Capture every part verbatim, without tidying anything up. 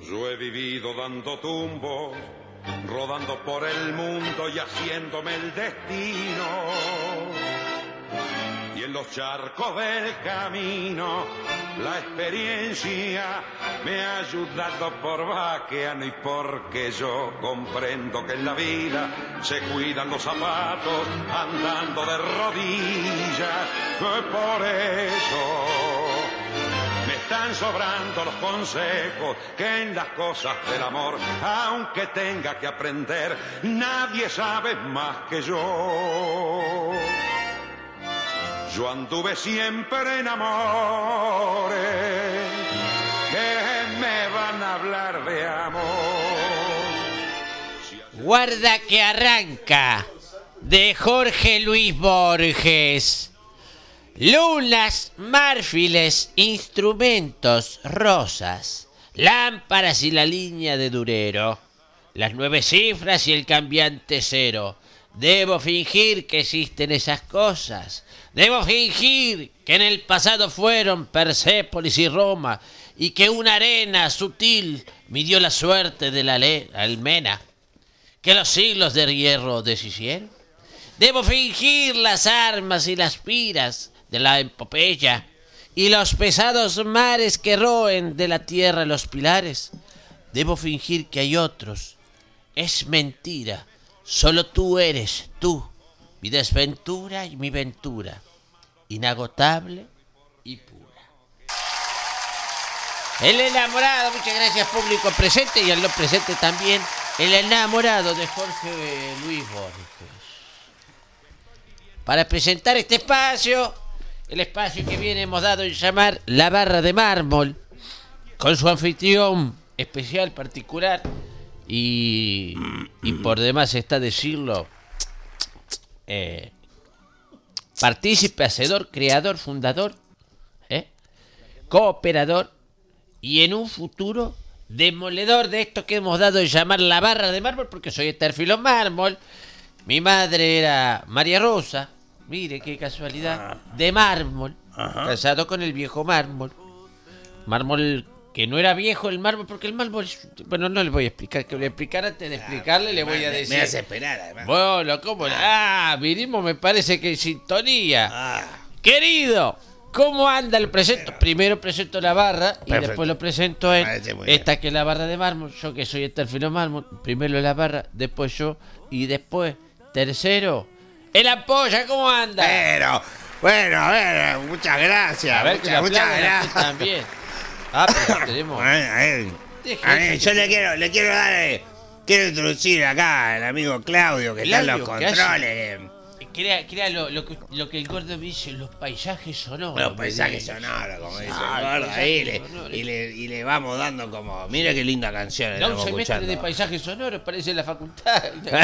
Yo he vivido dando tumbos, rodando por el mundo y haciéndome el destino. Y en los charcos del camino, la experiencia me ha ayudado por vaqueano y porque yo comprendo que en la vida se cuidan los zapatos andando de rodillas. Por eso me están sobrando los consejos que en las cosas del amor, aunque tenga que aprender, nadie sabe más que yo. Yo anduve siempre en amores que me van a hablar de amor. Guarda que arranca, de Jorge Luis Borges. Lunas, marfiles, instrumentos, rosas, lámparas y la línea de Durero, las nueve cifras y el cambiante cero. Debo fingir que existen esas cosas. Debo fingir que en el pasado fueron Persépolis y Roma y que una arena sutil midió la suerte de la le- almena que los siglos de hierro deshicieron. Debo fingir las armas y las piras de la epopeya y los pesados mares que roen de la tierra los pilares. Debo fingir que hay otros. Es mentira. Solo tú eres tú, mi desventura y mi ventura, inagotable y pura. El enamorado, muchas gracias público presente y al no presente también, el enamorado de Jorge Luis Borges. Para presentar este espacio, el espacio que bien hemos dado en llamar La Barra de Mármol, con su anfitrión especial, particular, y, y por demás está decirlo, eh, partícipe, hacedor, creador, fundador, eh, cooperador y en un futuro demoledor de esto que hemos dado en llamar La Barra de Mármol, porque soy Estérfilo Mármol. Mi madre era María Rosa, mire qué casualidad, de mármol, Ajá. casado con el viejo mármol, mármol que no era viejo el mármol, porque el mármol, bueno, no le voy a explicar, que le voy a explicar antes de explicarle, ah, le voy a decir. Me hace esperar, además. Bueno, ¿cómo? Ah, vinimos, me parece que en sintonía. Ah. Querido, ¿cómo anda el presento? Primero presento la barra y Perfecto. Después lo presento a él. Esta bien. Que es la barra de mármol, yo que soy Estérfilo Mármol, primero la barra, después yo y después, tercero, el ampolla, ¿cómo anda? Pero, bueno, a ver, muchas gracias. A ver, muchas, muchas gracias. También. Ah, pero tenemos. A ver, a ver. A ver, yo le quiero, le quiero dar, eh, quiero introducir acá al amigo Claudio que está en los controles. Crea, crea lo, lo, que, lo que el gordo me dice, los paisajes sonoros. Los paisajes sonoros, como dice ah, el gordo ahí, le, y, le, y le vamos dando como, mira qué linda canción. Da un semestre escuchando. De paisajes sonoros, parece la facultad.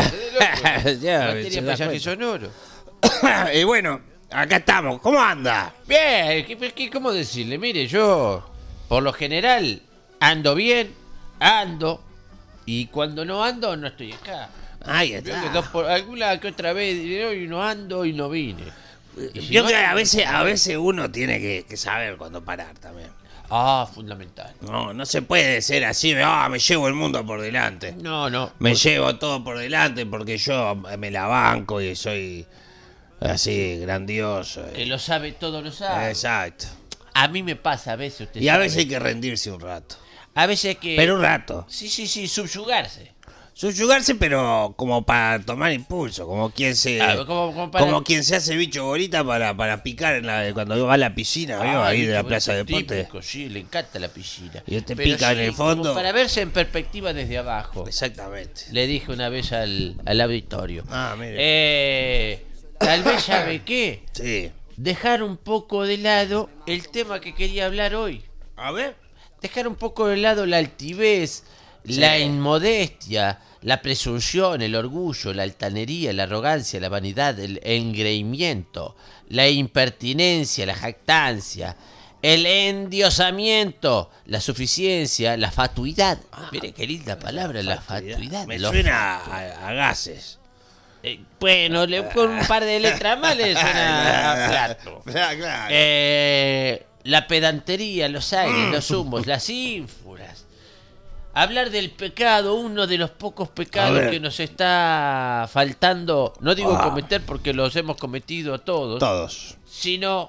ya, materia de paisajes sonoros. Y bueno, acá estamos, ¿cómo anda? Bien, ¿qué, qué, ¿cómo decirle? Mire, yo, por lo general, ando bien, ando, y cuando no ando, no estoy acá. Ahí está. Que dos por, alguna que otra vez diré, hoy no ando y no vine. Y si Yo no, creo que a veces, a veces uno tiene que, que saber cuándo parar también. Ah, fundamental. No, no se puede ser así, ah, me llevo el mundo por delante. No, no. Me por... llevo todo por delante porque yo me la banco y soy así, grandioso. Que lo sabe, todo lo sabe. Exacto. A mí me pasa a veces, usted Y sabe. a veces hay que rendirse un rato. A veces hay que... Pero un rato. Sí, sí, sí, subyugarse. Subyugarse, pero como para tomar impulso, como quien se ah, como, como, para... como quien se hace bicho bolita para, para picar en la, cuando va a la piscina, ¿vio? Ah, ahí de la Plaza de Deportes. Sí, le encanta la piscina. Y usted pero pica sí, en el fondo. Como para verse en perspectiva desde abajo. Exactamente. Le dije una vez al, al auditorio. Ah, mire. Eh, tal vez sabe qué. Sí. Dejar un poco de lado el tema que quería hablar hoy. A ver. Dejar un poco de lado la altivez, sí. la inmodestia, la presunción, el orgullo, la altanería, la arrogancia, la vanidad, el engreimiento, la impertinencia, la jactancia, el endiosamiento, la suficiencia, la fatuidad. Ah, mire qué linda palabra, la fatuidad. La fatuidad. Me suena a, a gases. Eh, bueno, le, con un par de letras más le suena a plato. Claro. Eh, la pedantería, los aires, los humos, las ínfuras. hablar del pecado, uno de los pocos pecados que nos está faltando, no digo ah. cometer porque los hemos cometido todos, todos, sino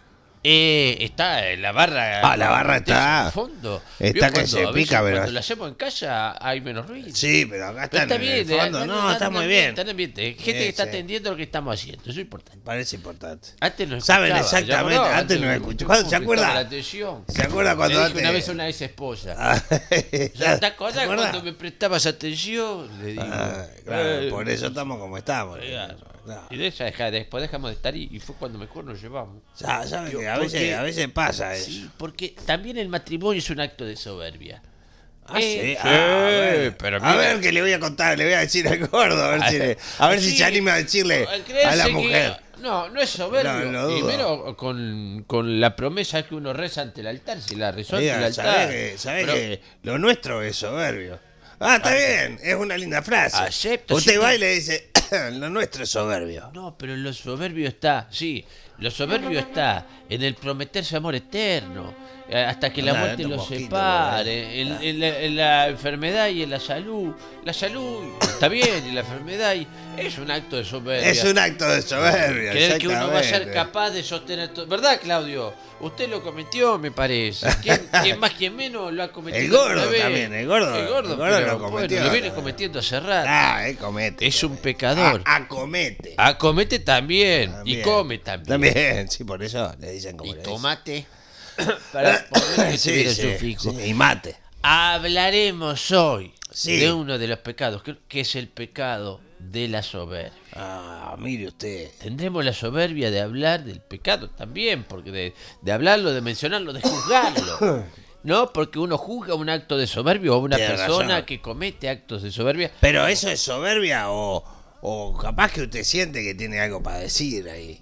eh, está en la barra. Ah, la barra está. En fondo. Está que se pica, pero. Cuando lo hacemos en casa hay menos ruido. Sí, pero acá está, está en bien, el fondo. No, no, no está muy bien. bien. Está bien. Gente sí, que está sí. atendiendo lo que estamos haciendo. Eso es importante. Parece importante. Antes no saben exactamente. No, antes, antes no escuchó. ¿Se acuerda? ¿Se acuerda cuando antes? Una vez a una ex esposa. ¿Te acuerdas cuando me prestabas atención? Le digo. Ah, claro, eh, por eso estamos como estamos. Claro. Claro. Y de esa, después dejamos de estar y, y fue cuando mejor nos llevamos. Ya, ¿sabes que a veces, a veces pasa eso? Sí, porque también el matrimonio es un acto de soberbia. Ah, eh, sí. Ah, a ver, pero mira, a ver que le voy a contar, le voy a decir al gordo, a ver, a si, le, a ver sí, si se anima a decirle a la mujer. Que, no, no es soberbio. No, Primero con, con la promesa que uno reza ante el altar, si la rezó ante el altar. Sabés que, sabés pero, que lo nuestro es soberbio. Ah, está bien, es una linda frase. Acepto. Usted sí, va y le dice, lo nuestro es soberbio. No, pero lo soberbio está, sí, lo soberbio está en el prometerse amor eterno, hasta que la no, muerte los separe, en, en, la, en la enfermedad y en la salud. La salud está bien, y la enfermedad y, es un acto de soberbia. Es un acto de soberbia. Creer que uno va a ser capaz de sostener todo. ¿Verdad, Claudio? Usted lo cometió, me parece. ¿Quién, quién más, quién menos lo ha cometido? El gordo también, el gordo. El gordo, el gordo pero, lo cometió. Bueno, lo viene cometiendo hace rato. Ah, él comete. Es un pecador. A, acomete. Acomete también, también. Y come también. También, sí, por eso le dicen como y le tomate. Para poner que sí, sí, sí, y mate. Hablaremos hoy sí. de uno de los pecados, que, que es el pecado de la soberbia. Ah, mire usted. Tendremos la soberbia de hablar del pecado también, porque de, de hablarlo, de mencionarlo, de juzgarlo. No, porque uno juzga un acto de soberbia o una Tiene persona razón. que comete actos de soberbia. Pero eso es soberbia o, o capaz que usted siente que tiene algo para decir ahí.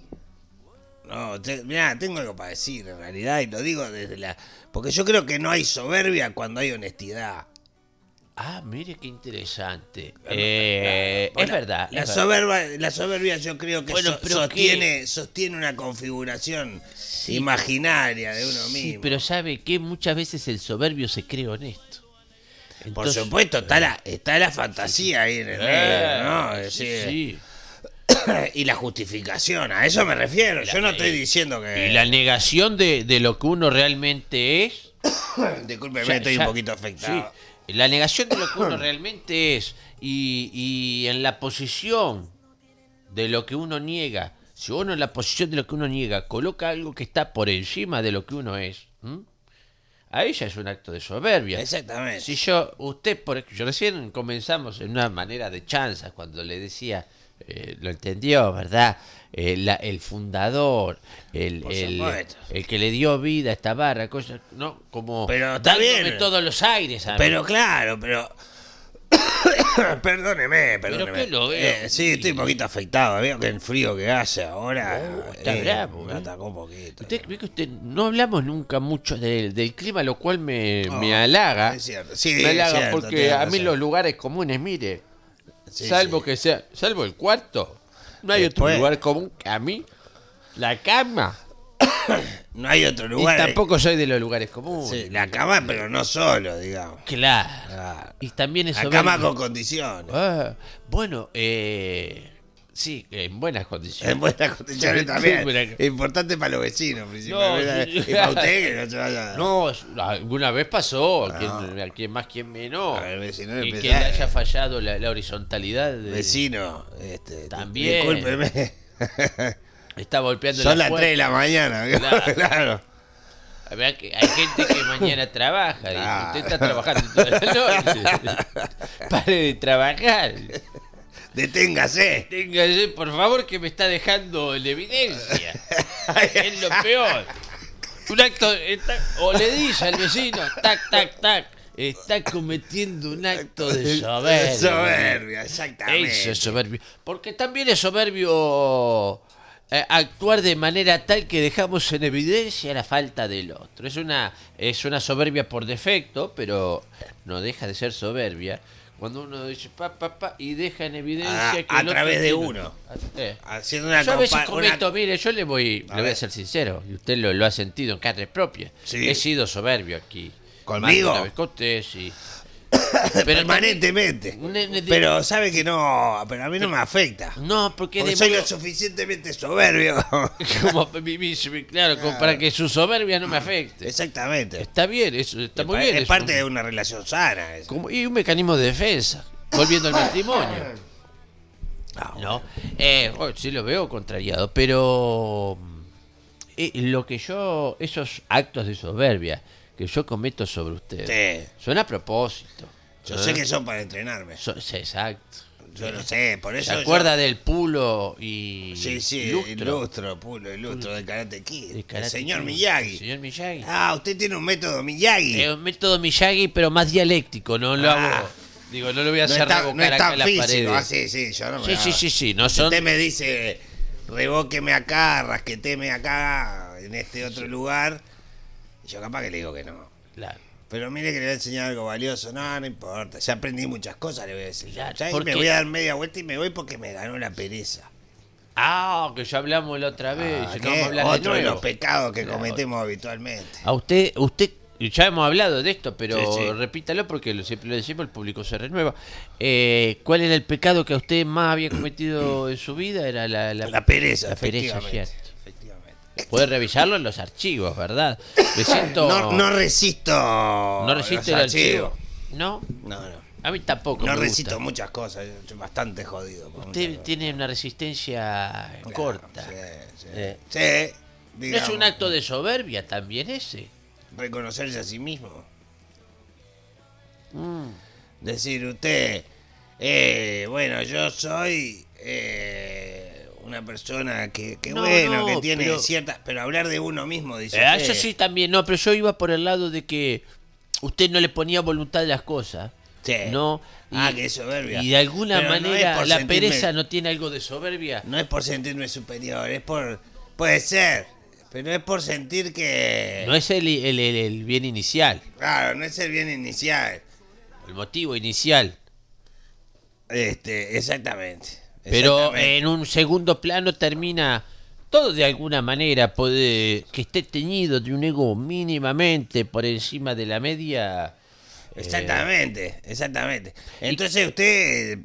No, te, mirá, tengo algo para decir en realidad y lo digo desde la... Porque yo creo que no hay soberbia cuando hay honestidad. Ah, mire qué interesante. Eh, bueno, es verdad. La, es soberbia, verdad. la soberbia yo creo que bueno, so, sostiene, sostiene una configuración sí, imaginaria de uno mismo. Sí, pero sabe que muchas veces el soberbio se cree honesto. Entonces, por supuesto, está la, está la fantasía ahí en el medio, ¿no? Es decir, sí. sí. Y la justificación, a eso me refiero. La, Yo no estoy diciendo que... Y la negación de, de lo que uno realmente es. Discúlpeme, ya, estoy ya, un poquito afectado. Sí, la negación de lo que uno realmente es y, y en la posición de lo que uno niega. Si uno en la posición de lo que uno niega coloca algo que está por encima de lo que uno es, ¿m? Ahí ya es un acto de soberbia. Exactamente. Si yo, usted, por yo recién comenzamos en una manera de chanza cuando le decía... Eh, lo entendió, ¿verdad? Eh, la, el fundador, el, el, el que le dio vida a esta barra, cosas, ¿no? Como pero está dándome bien. todos los aires. ¿sabes? Pero claro, pero... perdóneme, perdóneme. ¿Pero qué lo veo? Eh, sí, estoy un poquito afectado. Veo que el frío que hace ahora... Oh, está eh, bravo. Me ¿eh? atacó un poquito. Usted ve que usted no hablamos nunca mucho del, del clima, lo cual me, oh, me halaga. Es cierto. Sí, me halaga cierto, porque a mí los lugares comunes, mire... Sí, salvo sí. que sea, salvo el cuarto, no hay Después, otro lugar común que a mí, la cama. No hay otro lugar. Y tampoco soy de los lugares comunes. Sí, la cama, pero no solo, digamos. Claro. claro. Y también es la cama con condiciones. Ah, bueno, eh, sí, en buenas condiciones. En buenas condiciones también. Es importante para los vecinos, principalmente. No, sí, y para usted que no se vaya. No, alguna vez pasó, no. quien, quien más, quien menos. A ver, si no y que le haya fallado la, la horizontalidad. De, vecino, este, también. Discúlpeme. Está golpeando Son la las tres de la mañana, claro. claro. Que hay gente que mañana trabaja. Ah. Y usted está trabajando toda la noche. Pare de trabajar. Deténgase. Deténgase, por favor, que me está dejando en evidencia. Es lo peor. Un acto. Está, o le dice al vecino, tac, tac, tac. Está cometiendo un acto de soberbia. Soberbia, exactamente. Eso es soberbio. Porque también es soberbio eh, actuar de manera tal que dejamos en evidencia la falta del otro. Es una, es una soberbia por defecto, pero no deja de ser soberbia. Cuando uno dice pa, pa, pa, y deja en evidencia a, que a el través otro de tiene, uno. Eh. Haciendo una yo a veces compa- cometo, una... mire, yo le voy, a le voy a ser sincero, y usted lo, lo ha sentido en carne propia. Sí. He sido soberbio aquí. ¿Conmigo? Una vez con usted, sí. Pero permanentemente. también- ne- ne- Pero sabe que no, pero a mí no me afecta. No, porque, Porque de soy modo- lo suficientemente soberbio. como, mi- mi- claro, como para que su soberbia no me afecte. Exactamente. Está bien, eso está Es muy pa- bien. Es eso. parte de una relación sana. eso. Como- y un mecanismo de defensa, volviendo al matrimonio. Ah, ¿No? Eh, oh, sí lo veo contrariado, pero eh, lo que yo, esos actos de soberbia que yo cometo sobre usted, Sí. son a propósito. Yo ¿eh? sé que son para entrenarme. Son- sí, exacto. Yo lo sé, por eso. ¿Se yo- acuerda del pulo y Sí, sí, lustro? ilustro, puro ilustro de Karate Kid. De El Karate señor Kid. Miyagi. El señor Miyagi. Ah, usted tiene un método Miyagi. Es un método Miyagi, pero más dialéctico, no lo Ah. hago. Digo, no lo voy a no hacer es tan, revocar no es acá tan en la físico. pared. Ah, sí, sí, yo no me Sí, sí, hago. sí, sí, no Si son. usted me dice, revóqueme acá, rasqueteme acá, en este otro lugar, y yo capaz que le digo que no. Claro. Pero mire que le voy a enseñar algo valioso. No, no importa. Ya aprendí muchas cosas, le voy a decir. Claro, Ya, y ¿por me qué? voy a dar media vuelta y me voy porque me ganó la pereza. Ah, que ya hablamos la otra vez. Ah, y no ¿qué? vamos a hablar Otro de de nuevo. los pecados que Claro. cometemos habitualmente. A usted, usted, ya hemos hablado de esto, pero Sí, sí. repítalo porque lo, siempre lo decimos, el público se renueva. Eh, ¿Cuál era el pecado que a usted más había cometido en su vida? Era la, la, La pereza, la pereza, efectivamente. cierto. Efectivamente. Puede revisarlo en los archivos, ¿verdad? Me siento... No, no resisto. ¿No resiste el los archivos. archivo? No, No, no. a mí tampoco No me resisto gusta. muchas cosas. Yo estoy bastante jodido. por muchas Usted cosas. tiene una resistencia Claro, corta. Sí, sí. Eh. Sí, ¿No es digamos, un acto de soberbia también ese? reconocerse a sí mismo. Mm. Decir usted, eh, bueno, yo soy eh, una persona que, que No, bueno, no, que tiene pero- ciertas... Pero hablar de uno mismo, dice Eh, usted. eso sí también, no, pero yo iba por el lado de que usted no le ponía voluntad a las cosas. Sí. No, Ah, que es soberbia. Y de alguna Pero no es manera por la sentirme- pereza no tiene algo de soberbia. No es por sentirme superior, es por... Puede ser, pero es por sentir que... No es el, el, el- el bien inicial, Claro, no es el bien inicial. el motivo inicial. Este, exactamente. Pero exactamente. en un segundo plano termina todo de alguna manera puede que esté teñido de un ego mínimamente por encima de la media. eh, Exactamente, exactamente. Entonces usted...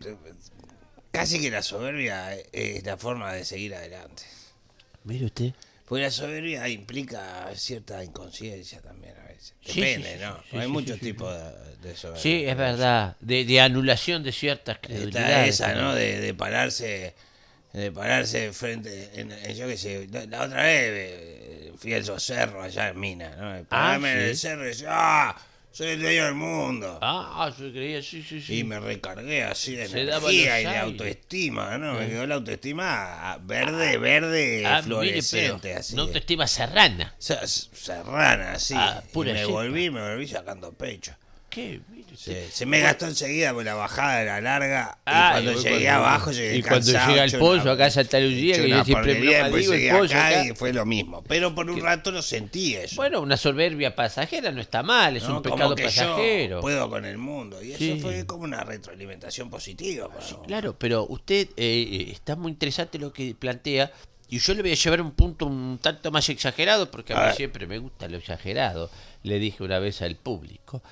Casi que la soberbia es la forma de seguir adelante. Mire usted. Porque la soberbia implica cierta inconsciencia también a veces. Sí, Depende, sí, sí, ¿no? sí, Hay sí, muchos sí, sí, tipos de, de soberbia. Sí, es verdad. De, de anulación de ciertas Está credibilidades. esa, ¿no? De, de pararse, de pararse frente, en, en- yo qué sé, la, la otra vez eh, fui a esos cerros allá en Minas, ¿no? De Pararme en sí. el cerro y decir, ¡ah! Soy el dueño del mundo. Ah, yo creía, sí, sí, sí. Y me recargué así de Se daba energía los y de aires. autoestima, ¿no? Me Eh. quedó la autoestima verde, verde, Ah, mire, fluorescente, pero así. no autoestima serrana. Se- Serrana, así. Ah, pura y me cepa. volví, me volví sacando pecho. ¿Qué? Mire Sí, usted. se me gastó enseguida porque la bajada era larga. Ah, y cuando y llegué cuando- abajo, llegué y cuando cansado, llega el hecho pollo una- acá a Santa Lucía, hecho que yo una siempre porquería, broma después digo, el llegué pollo acá acá. y fue lo mismo. Pero por un rato lo sentí eso. Bueno, una soberbia pasajera no está mal, es ¿no? un Como pecado que pasajero. yo puedo con el mundo. Y eso Sí. fue como una retroalimentación positiva. para uno. Claro, pero usted eh, está muy interesante lo que plantea y yo le voy a llevar un punto un tanto más exagerado porque a, A mí ver. siempre me gusta lo exagerado. Le dije una vez al público.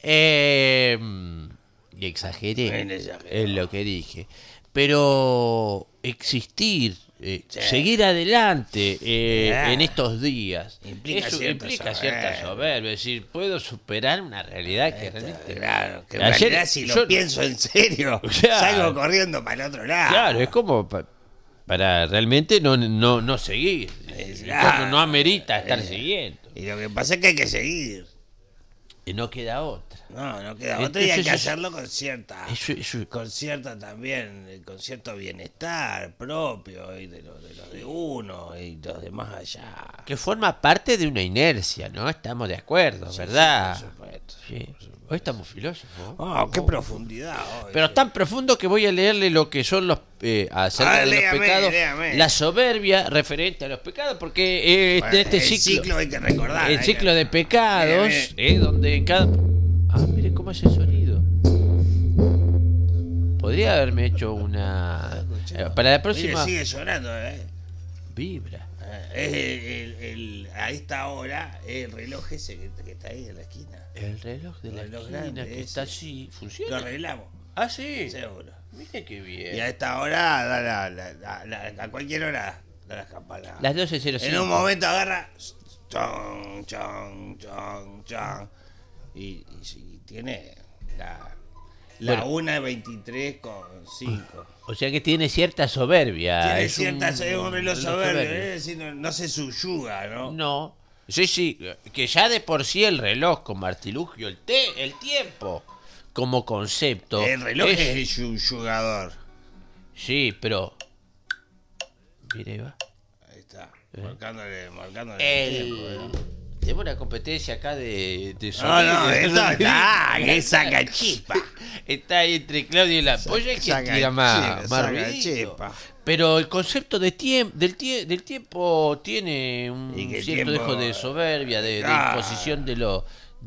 Eh, y exageré Bien exagerado. en lo que dije. Pero existir, eh, Sí. seguir adelante eh, Yeah. en estos días, Implica eso cierta implica soberbia. cierta soberbia. Es decir, puedo superar una realidad que Está realmente... Claro, que en Ayer- realidad si lo yo- pienso en serio, Claro. salgo corriendo para el otro lado. Claro, es como pa- para realmente no, no, no seguir. Es No, claro. no amerita estar Eh. siguiendo. Y lo que pasa es que hay que seguir. Y no queda otra. No, no queda otra y hay Entonces que eso- hacerlo con cierta... Eso, eso- con cierta también, eh, con cierto bienestar propio y de lo de, lo de uno y los demás allá. que forma parte de una inercia, ¿no? Estamos de acuerdo, Sí, ¿verdad? sí, por supuesto. Sí. Hoy estamos filósofos. Oh, qué Oh. profundidad hoy. Pero tan profundo que voy a leerle lo que son los eh, acerca Ah, de los léame, pecados, léame. la soberbia referente a los pecados, porque eh, Bueno, este el ciclo, ciclo hay que recordar. el hay ciclo que- de pecados, Mire, eh, donde en cada... Ah, mire cómo es el sonido. Podría haberme hecho una... eh, para la Mire, próxima... sigue llorando, ¿eh? Vibra. Eh, Es el, el, el- a esta hora el reloj ese que, que está ahí en la esquina. El reloj de El la reloj esquina grande que ese. está así, Lo ¿funciona? arreglamos, Ah, sí. seguro. Mire qué Y a bien. esta hora, da la- la- la- la- a cualquier hora, da las campanas. Las doce cero cinco. En un momento agarra. Chon, chon, chon, chon. Y, y, y tiene la, la Bueno. una veintitrés con cinco. O sea que tiene cierta soberbia. Tiene es cierta. un- Es un reloj soberbio, es decir, no, no se subyuga, ¿no? No. Sí, sí, que ya de por sí el reloj como artilugio, el, te, el tiempo como concepto. El reloj es, es- el subyugador. Sí, pero. Mire, ahí va. Ahí está, marcándole, marcándole el tiempo, El. ¿no? Tenemos una competencia acá de, de No, no, sonido. esto está, que saca chispa. Está ahí entre Claudio y la polla que Saca tira más, chispa, más saca ruido. chispa. Pero el concepto de tiemp del, tie del tiempo tiene un Y que el cierto tiempo- dejo de soberbia, de, de Claro. imposición de lo.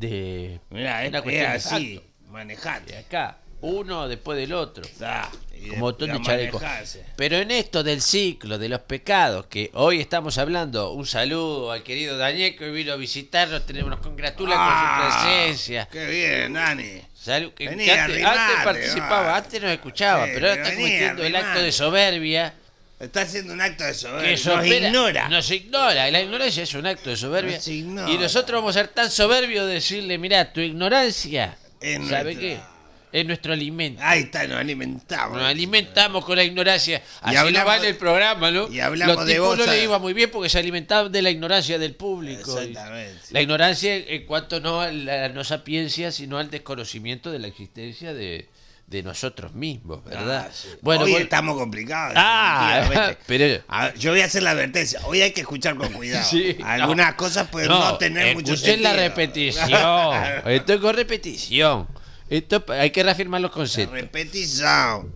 de. Mirá, es, una es cuestión de así, facto. De manejate. acá, uno después del otro. Está, y Como montón de a chalecos. manejarse. Pero en esto del ciclo de los pecados, que hoy estamos hablando, un saludo al querido Daniel que hoy vino a visitarnos, tenemos, nos congratula Ah, con su presencia. Qué bien, Dani. Salud, que, Vení, que antes, arrimate, antes participaba, va. antes nos escuchaba, Sí, pero ahora pero está vení, cometiendo el acto arrimate. de soberbia Está haciendo un acto de soberbia. que Nos supera- ignora. Nos ignora, la ignorancia es un acto de soberbia. Nos ignora. Y nosotros vamos a ser tan soberbios de decirle, mirá, tu ignorancia, Es ¿sabe nuestra- qué? Es nuestro alimento. Ahí está, nos alimentamos. Nos alimentamos con la ignorancia. Así hablamos- no vale el programa, ¿no? y hablamos Los de tipos no vos, le iba muy bien porque se alimentaban de la ignorancia del público. Exactamente. La ignorancia en cuanto no a la no sapiencia, sino al desconocimiento de la existencia de, de nosotros mismos, ¿verdad? Ah, sí. Bueno, hoy vol- estamos complicados. Ah, definitivamente. pero- A- yo voy a hacer la advertencia. Hoy hay que escuchar con cuidado. Sí, Algunas no. cosas pueden no, tener mucho escuché sentido. la repetición. Estoy con repetición. Esto hay que reafirmar los La conceptos. repetición.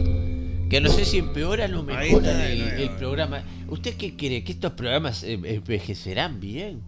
Que no sé si empeoran o Ahí mejoran está de el, nuevo. el programa. ¿Usted qué cree? ¿Que estos programas eh, envejecerán bien?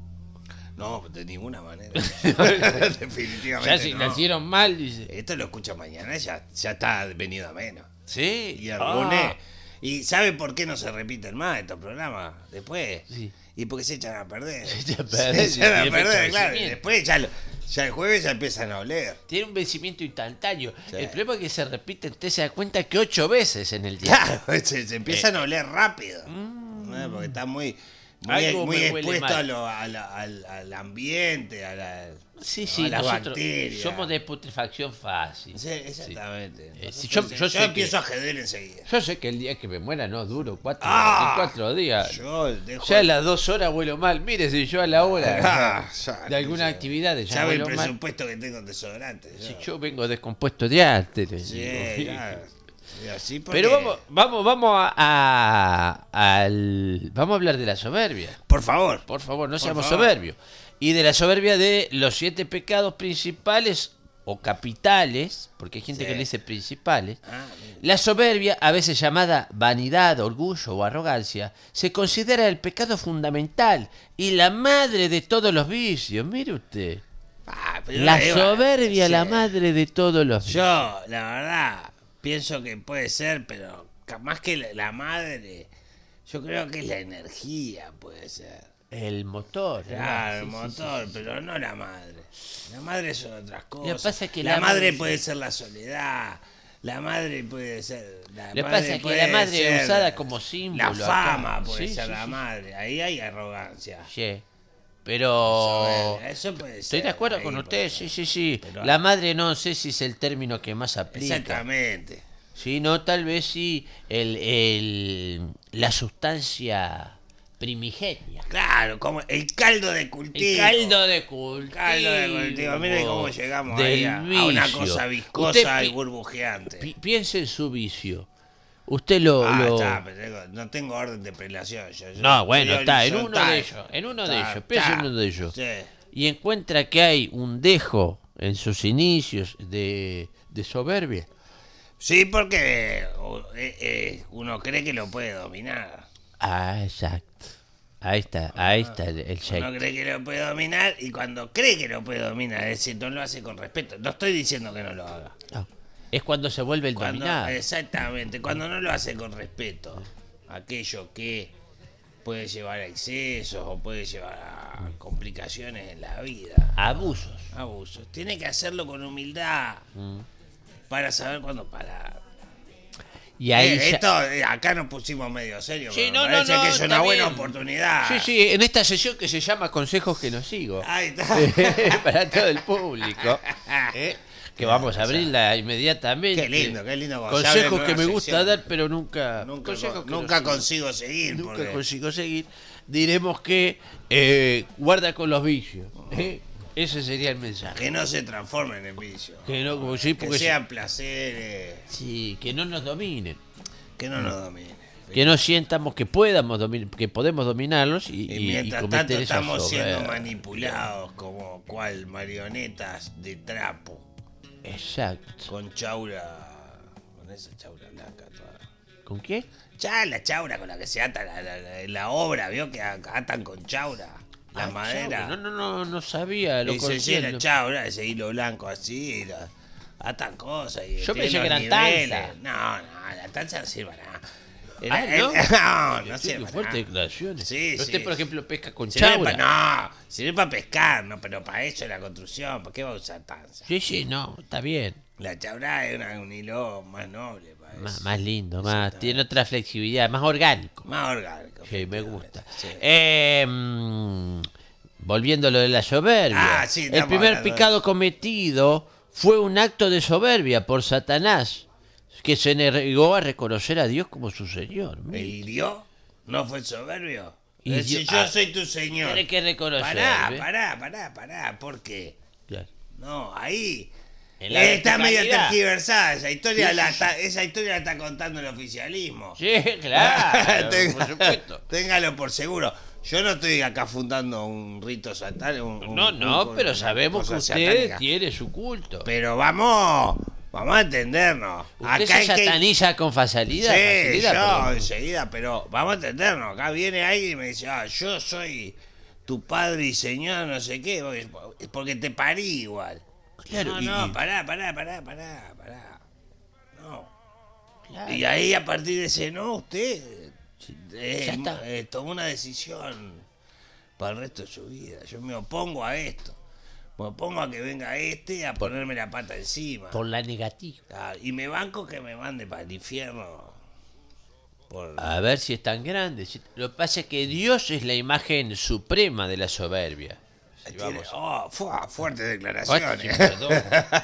No, de ninguna manera. Definitivamente. Ya si no. nacieron mal, dice. Esto lo escucha mañana, ya, ya está venido a menos. Sí. Y el Ah. lunes. ¿Y sabe por qué no se repiten más estos programas después? Sí. Y porque se echan a perder. Se echan a perder, Se echan a tiene perder, fecha de claro. Y vencimiento. después ya, lo- ya el jueves ya empiezan a oler. Tiene un vencimiento instantáneo. Sí. El problema es que se repite, usted se da cuenta que ocho veces en el día. Claro, se, se empiezan a oler rápido. ¿no? Porque están muy, muy, Mm. Algo muy me huele expuestos mal. a lo- a la- al, al ambiente, a, la, Sí, a sí, las nosotros bacterias. somos de putrefacción fácil. Sí, exactamente. Eh, si Nosotros- yo- yo yo sé empiezo que- a joder enseguida. Yo sé que el día que me muera no duro cuatro, Ah, en cuatro días. Yo dejo. Ya a las dos horas vuelo mal. Mire, si yo a la hora Ah, ya, de alguna ya. actividad ya ¿Sabe el vuelo mal. presupuesto que tengo en desodorante? Si yo. yo vengo descompuesto de antes. le Sí, digo. claro. Y así porque- Pero vamos, vamos, vamos a, a- al, vamos a hablar de la soberbia. Por favor. Por favor, no Por seamos favor. soberbios. Y de la soberbia de los siete pecados principales o capitales, porque hay gente Sí. que le dice principales. Ah, mira. La soberbia, a veces llamada vanidad, orgullo o arrogancia, se considera el pecado fundamental y la madre de todos los vicios. Mire usted. Ah, pero La Eva, soberbia, sí. la madre de todos los vicios. Yo, la verdad, pienso que puede ser, pero ca- más que la, la madre, yo creo que es la energía, puede ser. El motor. Claro, ¿verdad? el Sí, sí, motor, sí, sí. pero no la madre. La madre son otras cosas. pasa es que la, la madre madre- puede ser la soledad. La madre puede ser. La Lo que madre pasa es que puede la madre ser usada como símbolo La acá. fama puede Sí, ser sí, la sí. madre. Ahí hay arrogancia. Sí. Pero Soberbia, Eso puede ser. estoy de acuerdo ahí con puede usted, ser. sí, sí, sí. Pero- La madre no sé si es el término que más aplica. Exactamente. Sí, no, tal vez sí el, el, la sustancia primigenia. Claro, como el caldo de cultivo. El caldo de cultivo. Caldo de cultivo. Mire cómo llegamos ahí del a, a una vicio. cosa Usted viscosa y pi- burbujeante. pi- piense en su vicio. Usted lo... Ah, lo- está, pero tengo- no tengo orden de prelación. Yo, yo No, bueno, soy está, en uno horizontal. de ellos, en uno de Está, ellos, piense en está. uno de ellos. Sí. Y encuentra que hay un dejo en sus inicios de, de soberbia. Sí, porque o, eh, eh, uno cree que lo puede dominar. Ah, exacto. Ahí está, ahí está el, el shake. Uno cree que lo puede dominar y cuando cree que lo puede dominar, es decir, no lo hace con respeto. No estoy diciendo que no lo haga. No, es cuando se vuelve el Cuando, dominado. exactamente, cuando no lo hace con respeto. Aquello que puede llevar a excesos o puede llevar a complicaciones en la vida. Abusos. Abusos. Tiene que hacerlo con humildad Mm. para saber cuándo parar. Y ahí Eh, ya- esto, eh, acá nos pusimos medio serios. Sí, pero no, me no, parece no, que es está una buena bien. oportunidad. Sí, sí, en esta sesión que se llama Consejos que no sigo. Ahí está. Para todo el público. ¿eh? Que vamos a abrirla inmediatamente. Qué lindo, qué lindo cuando se abre Consejos que nueva me gusta sección. dar, pero nunca. Nunca, consejos que no nunca sigo. consigo seguir. Nunca porque- consigo seguir. Diremos que eh, guarda con los vicios. ¿eh? Ese sería el mensaje. Que no se transformen en vicio. Que no, como sí, Que porque sean placeres. sí, que no nos dominen. Que no nos dominen. Que no sientamos que podamos domin- que podemos dominarlos y, Y y- y mientras cometer tanto esa estamos siendo soberbia. manipulados como cual marionetas de trapo. Exacto. Con chaura. Con esa chaura blanca toda. ¿Con qué? Ya la chaura con la que se ata la, la- la- la obra, ¿vio? Que a- atan con chaura. La Ah, madera. chau, No, no, no, no sabía. Lo Y se llena conociendo. chaura, ese hilo blanco así. Y la, atan cosas. Y Yo tiene pensé que los eran niveles. tanza. No, no, la tanza no sirve para nada. Era- Ah, ¿no? era- no, no Sí, sirve qué para fuertes nada. declaraciones. Sí, Pero Usted, sí. por ejemplo, pesca con Sirve chaura. pa- no, sirve para pescar, no, pero para eso es la construcción. ¿Para qué va a usar tanza? Sí, sí, no, está bien. La chaura es una- un hilo más noble para Más, eso. más lindo, más tiene otra flexibilidad, más orgánico. Más orgánico. Sí, me efectivamente. gusta. Sí. Eh, mm, volviendo a lo de la soberbia. Ah, sí, el estamos primer hablando de- pecado cometido fue un acto de soberbia por Satanás, que se negó a reconocer a Dios como su Señor. ¿Me hirió? ¿No fue soberbio? Y Es yo- decir, yo ah, soy tu señor. Tiene que reconocer. Pará, ¿ves? pará, pará, pará. ¿Por qué? Claro. No, ahí. En la Está medio verticalidad. tergiversada. Esa historia, Sí, la sí, está, esa historia la está contando el oficialismo. Sí, claro, Tenga- por supuesto. Téngalo por seguro. Yo no estoy acá fundando un rito satánico. un- un- No, no, un- pero una sabemos que cosa usted satánica. tiene su culto. Pero vamos, vamos a entendernos. Usted Acá se hay que- sataniza con facilidad. Sí, facilidad, yo pero- enseguida, pero vamos a entendernos. Acá viene alguien y me dice, ah, yo soy tu padre y señor, no sé qué. Es porque te parí igual. Claro, no, y- no, y- pará, pará, pará, pará, pará. No. Claro. Y ahí a partir de ese no, usted eh, Ya está. eh, tomó una decisión para el resto de su vida. Yo me opongo a esto. Me opongo a que venga este a ponerme la pata encima. Por la negativa. Ah, y me banco que me mande para el infierno. Por... A ver si es tan grande. si- Lo que pasa es que Dios es la imagen suprema de la soberbia. Si Tiene- vamos a- oh, fuá, fuertes Bueno, declaraciones. sí, perdón.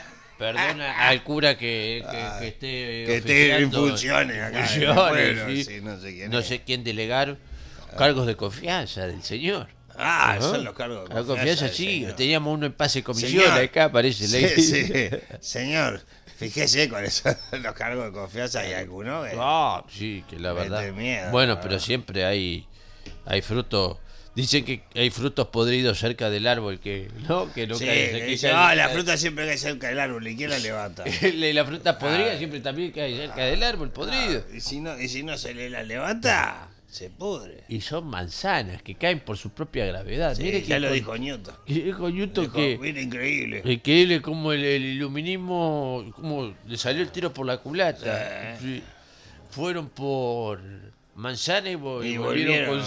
Perdona al cura que, que, que esté que esté en oficiando funciones acá en el funciones, pueblo, sí. sí, no sé quién No es. sé quién delegar cargos de confianza del señor. Ah, Ajá. son los cargos de La confianza. del sí. señor. Teníamos uno en pase de comisión Señor. acá, parece. la- Sí, sí. Señor, fíjese cuáles son los cargos de confianza. Hay algunos que... Ah, sí, que la Mete verdad. miedo, bueno, la pero verdad. siempre hay hay frutos. Dicen que hay frutos podridos cerca del árbol que no, que no Sí, caen, que que dice, caen- ah, la fruta siempre cae cerca del árbol. ¿Y quién la levanta? la la fruta podrida Ah. siempre también cae cerca del árbol podrido. Ah, y, si no, y si no se le la levanta, se pudre. Y son manzanas que caen por su propia gravedad. Sí, Mire ya que lo con- dijo Newton. que dijo Newton Dijo, que mira, increíble. increíble como el, el iluminismo, como le salió el tiro por la culata. Sí. Fueron por manzana y, vo- y Y volvieron, volvieron. con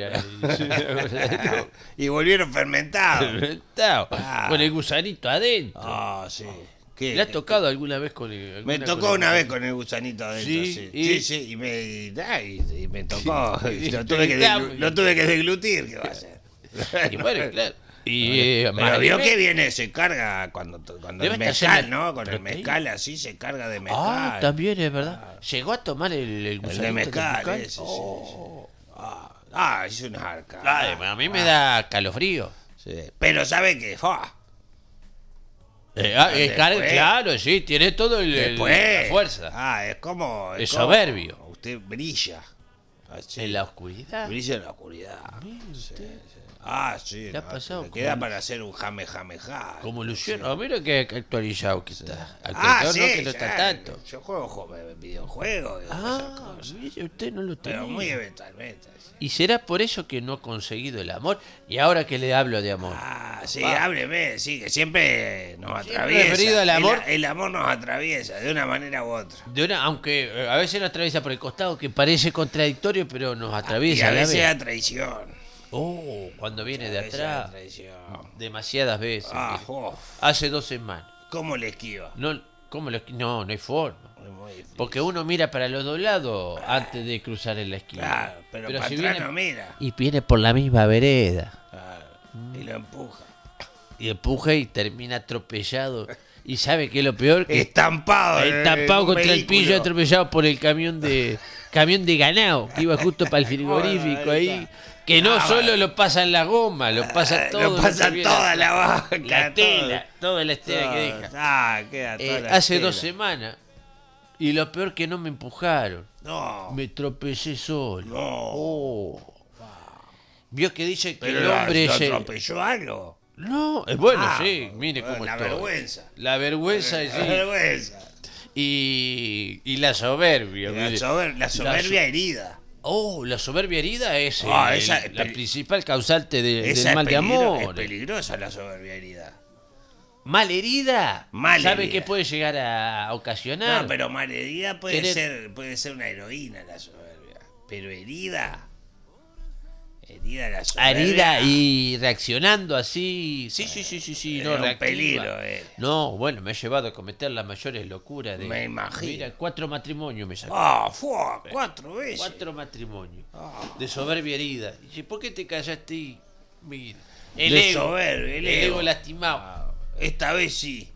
sidra. Y volvieron fermentados. Fermentado, Ah. con el gusanito adentro. Ah, sí. ¿Qué? ¿Le ha tocado alguna vez con el Me alguna tocó con una el- vez con el gusanito adentro, Sí, sí. y- Sí, sí, y me, y, y- y me tocó. Sí, lo, tuve que está deglu- muy- lo tuve que deglutir, ¿qué va a hacer? Y bueno, claro. Y, eh, Pero más vio de- que viene, se carga cuando, cuando Debe el estar mezcal, lleno de ¿no? Con el proteína. mezcal así se carga de mezcal. Ah, también es verdad. Llegó a tomar el, el El gusanito de del mezcal, mezcal. ese, sí, Oh. sí. Ah, ah, es una arca. Ay, a mí me da calofrío. Sí. Pero sabe que, ¡fua! Eh, ah, eh, Después- claro, claro, sí, tiene todo el, el- Después, la fuerza. Ah, es como. Es como- soberbio. Usted brilla. Así. En la oscuridad. Brilla en la oscuridad. Mire Sí, usted. sí. Ah, sí. ¿Qué ha no, pasado te con- queda para hacer un jame, jame, jame. Como Luciano, mira que actualizado que está. Ah, Actualizado sí, no, que no ya, está tanto. Yo juego jo- videojuegos. y esas Ah, cosas, mire, usted no lo pero muy tenía. eventualmente. sí. Y será por eso que no ha conseguido el amor. Y ahora que le hablo de amor. Ah, sí, Va. hábleme, sí, que siempre nos Siempre atraviesa. referido al amor. El, el amor nos atraviesa de una manera u otra. De una, aunque eh, a veces nos atraviesa por el costado, que parece contradictorio, pero nos Y atraviesa a a la veces vez. a traición. Oh, cuando viene de A veces a atrás. traición. Demasiadas veces. Ah, viejo. uf, Hace dos semanas. ¿cómo le esquiva? No, ¿cómo lo- no, no hay forma. Es muy difícil. Porque uno mira para los dos lados antes de cruzar en la esquina. Claro, pero, para si atrás viene- no mira. Y viene por la misma vereda. Claro, y lo empuja. Y empuja y termina atropellado. ¿Y sabe qué es lo peor? Que Estampado. en- estampado en un contra el vehículo. pillo, atropellado por el camión de camión de ganado que iba justo para el frigorífico Ahí ahí. está. Que no Ah, solo lo pasan la goma, lo pasa Eh, todo. Lo pasa que viene toda atrás. la vaca. La tela, toda la estela todo. que deja. Ah, queda toda Eh, la hace estela. dos semanas. Y lo peor que no me empujaron. No. Me tropecé solo. No. Oh. Vio que dice que Pero el lo- hombre lo se... atropelló algo. No, es bueno, Ah, sí, mire bueno, cómo la es todo. vergüenza. La vergüenza, La sí. vergüenza. Y, y la soberbia. La, mire. sober- la soberbia so- herida. Oh, la soberbia herida es Ah, el- esa es la peli- principal causante de- Esa del es mal de peligro- Es amor. peligrosa la soberbia herida. ¿Mal herida? Mal ¿Sabe herida. qué puede llegar a ocasionar? No, pero mal herida puede Querer- ser, puede ser una heroína la soberbia. Pero herida. Herida la soberbia. Herida y reaccionando así. Sí, sí, sí, sí, sí. Es No, un reactiva. peligro, eh. No, bueno, me ha llevado a cometer las mayores locuras de. Me imagino. Mira, cuatro matrimonios me sacó. Ah, fue cuatro veces. Cuatro matrimonios. Ah. De soberbia herida. Y dice, ¿por qué te callaste ahí? Mira. El De ego. soberbia, el el ego ego. lastimado. Ah, esta vez sí.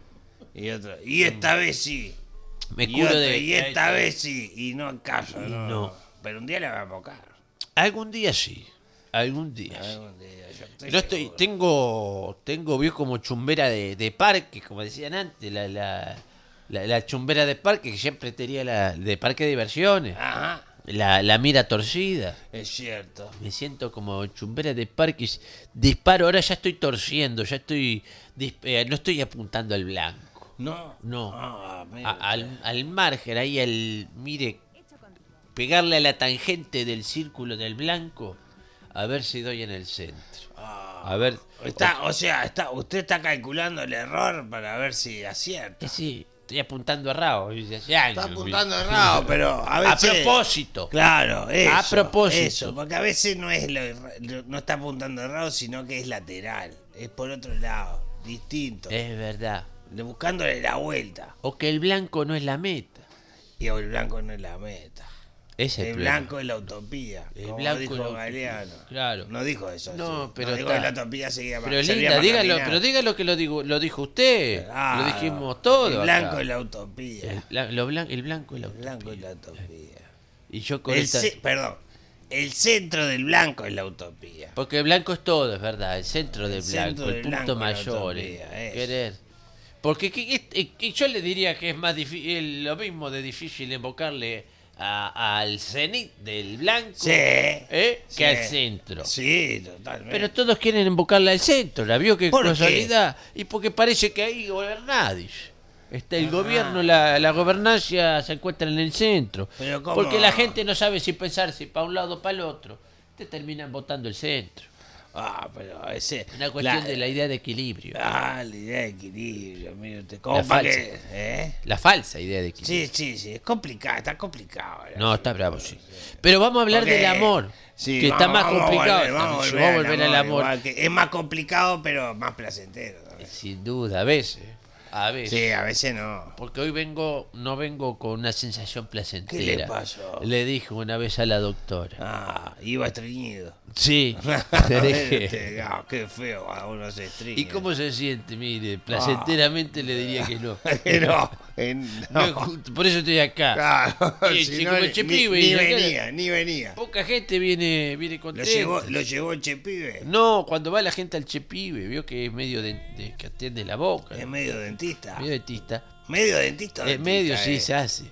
Y otra. Y esta vez sí. Me y curo otra, de. y esta vez sí. Y no en caso, Y no. no. Pero un día le va a tocar. Algún día sí. Algún día sí. Algún día, yo estoy No estoy, seguro. tengo, tengo, vio como chumbera de, de parque, como decían antes, la, la, la, la chumbera de parque, que siempre tenía la de parque de diversiones, Ajá. la, la mira torcida. Es cierto. Me siento como chumbera de parque, disparo, ahora ya estoy torciendo, ya estoy, dis- eh, no estoy apuntando al blanco, No. no, Ah, mira A- al, al margen, ahí al, mire, pegarle a la tangente del círculo del blanco, a ver si doy en el centro. Ah. A ver, Está, o sea, está, usted está calculando el error para ver si acierta. Eh, sí, estoy apuntando errado. dice, hace años, Está mire. apuntando errado, pero a A veces... propósito. Claro, eso. A propósito. Eso, porque a veces no es lo, erra- lo- no está apuntando errado, sino que es lateral. Es por otro lado, distinto. Es verdad. Le- Buscándole la vuelta. O que el blanco no es la meta. Y el blanco no es la meta. Ese es El problema. blanco es la utopía. El como blanco dijo es la utopía. Galeano. Claro. No dijo eso. No, sí. pero dijo está- que la utopía seguía Pero servía linda, para dígalo, caminar. pero dígalo que lo digo, lo dijo usted. Ah, lo dijimos todo. El blanco acá. es la utopía. El, la- lo blan- el blanco es la El blanco es utopía. la utopía. Y yo con El esta- ce- Perdón. El centro del blanco es la utopía. Porque el blanco es todo, es verdad. El centro del centro blanco, el del punto blanco es la mayor. utopía, eh, eso. querer. Porque que- que- que- que yo le diría que es más difícil, lo mismo de difícil invocarle a- al cenit del blanco Sí. ¿eh? Sí. que al centro. Sí, totalmente. Pero todos quieren invocarle al centro, ¿la vio que ¿Por qué? casualidad? Y porque parece que ahí gobernadis. Está el Ah. gobierno, la, la gobernancia se encuentra en el centro. Pero ¿cómo? Porque la gente no sabe si pensar si para un lado o para el otro. Te terminan votando el centro. Ah, pero ese... Una cuestión de la idea de equilibrio. Ah, la idea de equilibrio, mire usted. ¿Cómo La para falsa. que...? ¿Eh? La falsa idea de equilibrio. Sí, sí, sí. Es complicado, está complicado. ahora. No, está bravo, sí. Pero vamos a hablar Porque- del amor, Sí, que está vamos- más vamos a complicado. volver, vamos a también. volver Vamos a al volver al amor. igual que- es más complicado, pero más placentero. también. Sin duda, a veces. A veces. Sí, a veces no. Porque hoy vengo, no vengo con una sensación placentera. ¿Qué le pasó? Le dije una vez a la doctora. Ah, iba estreñido. Sí. le dije. Este, ah, qué feo, a uno se estriña. ¿Y cómo se siente? Mire, placenteramente le diría que no. no, en- No no. es justo, por eso estoy acá. Claro, Y si si no, como ni, el Che ni- Pibe, ni y acá- venía, ni venía. Poca gente viene, viene Lo contenta. llevó, lo llevó el Chepibe. No, cuando va la gente al Chepibe, vio que es medio de, de- que atiende la boca. Es medio dentista. Medio dentista. Medio dentista. o Es dentista, medio, sí, eh. se hace.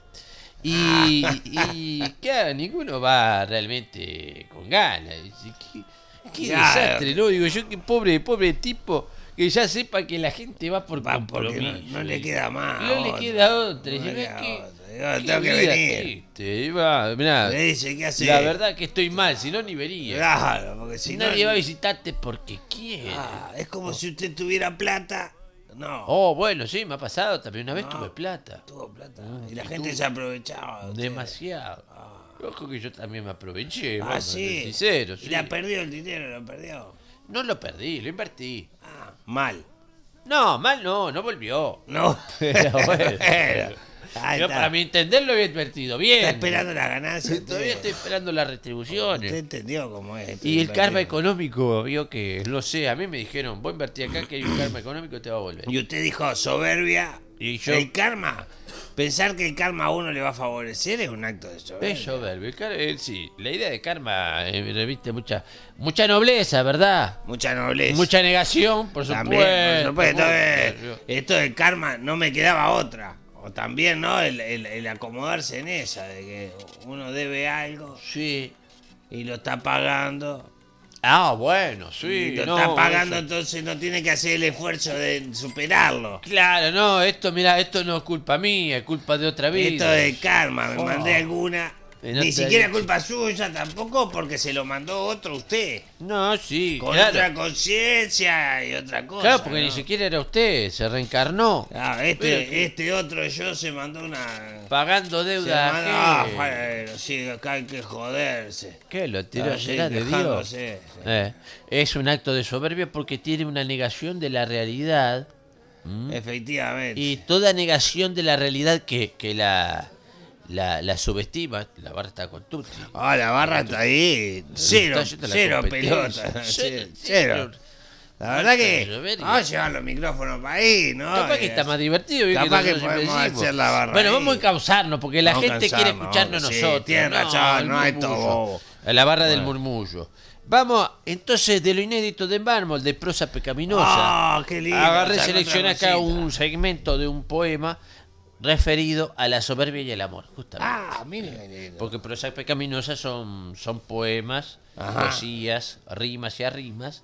Y, y claro, ninguno va realmente con ganas. Dice, ¿qué, Qué Claro. desastre, ¿no? Digo yo, qué pobre, pobre tipo que ya sepa que la gente va por Va porque compromiso. no, no le queda más. No le otra. queda otra. No Y le ve queda que- otra. Digo, qué tengo que vida venir. triste. Y va, mirá, Le dice, ¿qué hace? la verdad que estoy mal, si no ni vería. Claro, porque si no. Nadie va a visitarte porque quiere. Ah, es como si usted tuviera plata. No. Oh, bueno, sí, me ha pasado también. Una vez No. tuve plata. Tuvo plata. Mm, y la y gente tú- se aprovechaba. de usted. Demasiado. Ojo que yo también me aproveché. Ah, vamos a ser sí. sincero, Y sí. la perdió el dinero, lo perdió. No lo perdí, lo invertí. Ah, mal. No, mal no, no volvió. No. Pero bueno. Ahí Yo está. para mi entender lo había invertido bien. Está esperando la ganancia. usted. Todavía estoy esperando las Usted retribuciones. entendió cómo es. esto Y de el karma invertir. económico, vio que, no sé, a mí me dijeron, vos invertí acá que hay un karma económico y te va a volver. Y usted dijo soberbia. Y yo- El karma. Pensar que el karma a uno le va a favorecer es un acto de soberbia. Es soberbio. El kar- eh, sí, la idea de karma eh, reviste mucha, mucha nobleza, ¿verdad? Mucha nobleza. Mucha negación, por supuesto. También, por supuesto. eh, Mucho. esto del karma no me quedaba otra. O también, ¿no? El, el- el acomodarse en esa, de que uno debe algo Sí. y lo está pagando. Ah, bueno, sí. y lo no, está pagando, eso- entonces no tiene que hacer el esfuerzo de superarlo. Claro, no, esto, mira, esto no es culpa mía, es culpa de otra vida. Esto del karma, me Oh. mandé alguna. Y no Ni te siquiera digo. culpa suya tampoco, porque se lo mandó otro usted. No, sí, Con claro. otra conciencia y otra cosa. Claro, porque ¿no? ni siquiera era usted, se reencarnó. Ah, este, Pero que- este otro yo se mandó una. Pagando Se deuda mandó- ah, ajena. bueno, sí, acá hay que joderse. ¿Qué? ¿Lo tiró Ah, sí, será de Dios? quejándose, sí. Eh, es un acto de soberbia porque tiene una negación de la realidad. ¿m? Efectivamente. Y toda negación de la realidad que, que la, la, la subestima. La barra está con Tutti. Ah, la barra está ahí. Cero, Está yendo la cero competencia. pelota. Cero, Cero. La verdad que Soberbia. vamos a llevar los micrófonos para ahí, ¿no? Capaz que Eh, está más divertido. ¿viste? capaz que nosotros siempre podemos decimos. hacer la barra Bueno, ahí. vamos a encauzarnos porque la Vamos a gente quiere cansarnos, escucharnos vamos, sí, nosotros. tiene razón, el no hay todo murmullo. bobo. A la barra del Bueno. murmullo. Vamos, entonces, de lo inédito de mármol, de prosa pecaminosa. Ah, qué lindo. Agarré, saca seleccioné otra acá cosita. un segmento de un poema referido a la soberbia y el amor, justamente. Ah, mire, qué lindo. Porque prosas pecaminosas son, son poemas, Ajá. poesías, rimas y arrimas,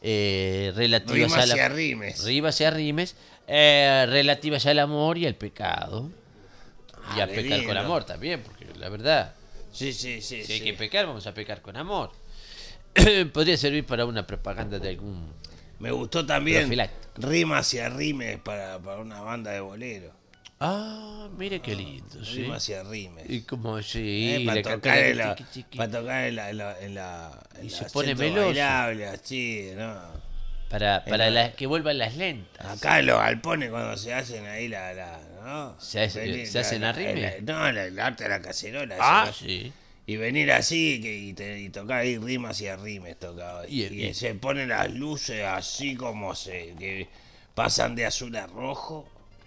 eh, relativas Rimas a la, y arrimes. rimas y arrimes, eh, relativas al amor y al pecado. y Ah, a qué pecar con lindo. amor también, porque la verdad, Sí, sí, sí. si hay sí. que pecar, vamos a pecar con amor. Podría servir para una propaganda de algún... Me gustó también Profiláctico. rimas y arrimes para, para una banda de bolero. Ah, mire qué lindo, sí. Rimas y arrimes. Y como sí, Eh, para, le tocar canta en la, tiqui, tiqui. para tocar en la, en la, en la- en Y la se pone centro meloso. bailable, así, ¿no? para, para en la- las que vuelvan las lentas. Acá en los galpones cuando se hacen ahí la, la ¿no? ¿Se hace- Venir, se hacen la- arrimes? la- No, la, el arte de la cacerola. Ah, esa, ¿no? sí. Y venir así que, y, te- y tocar ahí rimas y arrimes tocaba. Y- Y, y- se ponen las luces así como se que pasan de azul a rojo.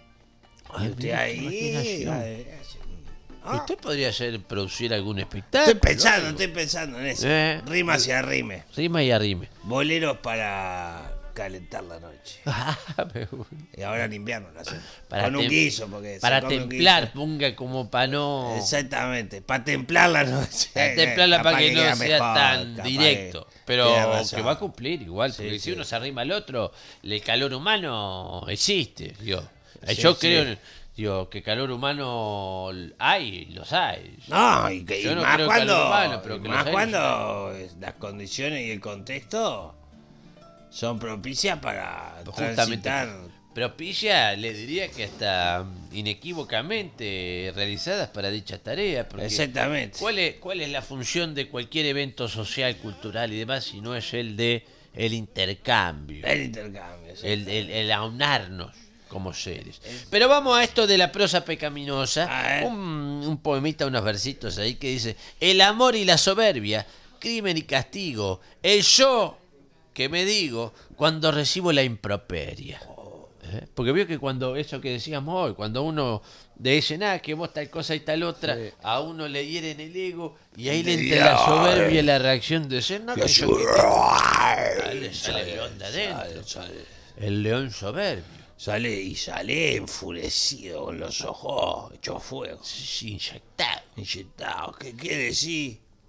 Ay, y usted mira, qué ahí. imaginación. ay, ah, Usted podría hacer, producir algún espectáculo. estoy pensando, algo. estoy pensando en eso. Eh. Rimas y arrimes. Rima y arrime. Boleros para calentar la noche. Me gusta. Y ahora en invierno lo hacemos. Para Con un tem- guiso, porque se Para come un templar, guiso. ponga como para no... Exactamente, para templar la noche. Para templarla Capaz para que no queda sea mejor, tan capaz directo. que- Pero tiene razón. que va a cumplir igual, Sí, porque sí. si uno se arrima al otro, el calor humano existe. Digo. Sí, Yo sí. creo digo, que calor humano hay, los hay. No, y, que, y Yo no más creo calor cuando, humano, pero y que más los hay, cuando las condiciones y el contexto son propicias para Justamente. transitar. Propicia, le diría que hasta mm, inequívocamente realizadas para dicha tarea. Porque Exactamente. ¿cuál es, ¿Cuál es la función de cualquier evento social, cultural y demás si no es el de el intercambio? El intercambio. el, el, el aunarnos como seres. Pero vamos a esto de la prosa pecaminosa. A ver. Un, un poemita, unos versitos ahí que dice: el amor y la soberbia, crimen y castigo, el yo que me digo cuando recibo la improperia. ¿Eh? Porque veo que cuando, eso que decíamos hoy, cuando uno le dice nada, que vos tal cosa y tal otra, a uno le hieren el ego y ahí le entra la soberbia y la reacción de ser, no, que yo que sale, sale el león de adentro, el león soberbio. Sale y sale enfurecido con los ojos hechos fuego. Sí, inyectado. Inyectado. ¿Qué, qué decís?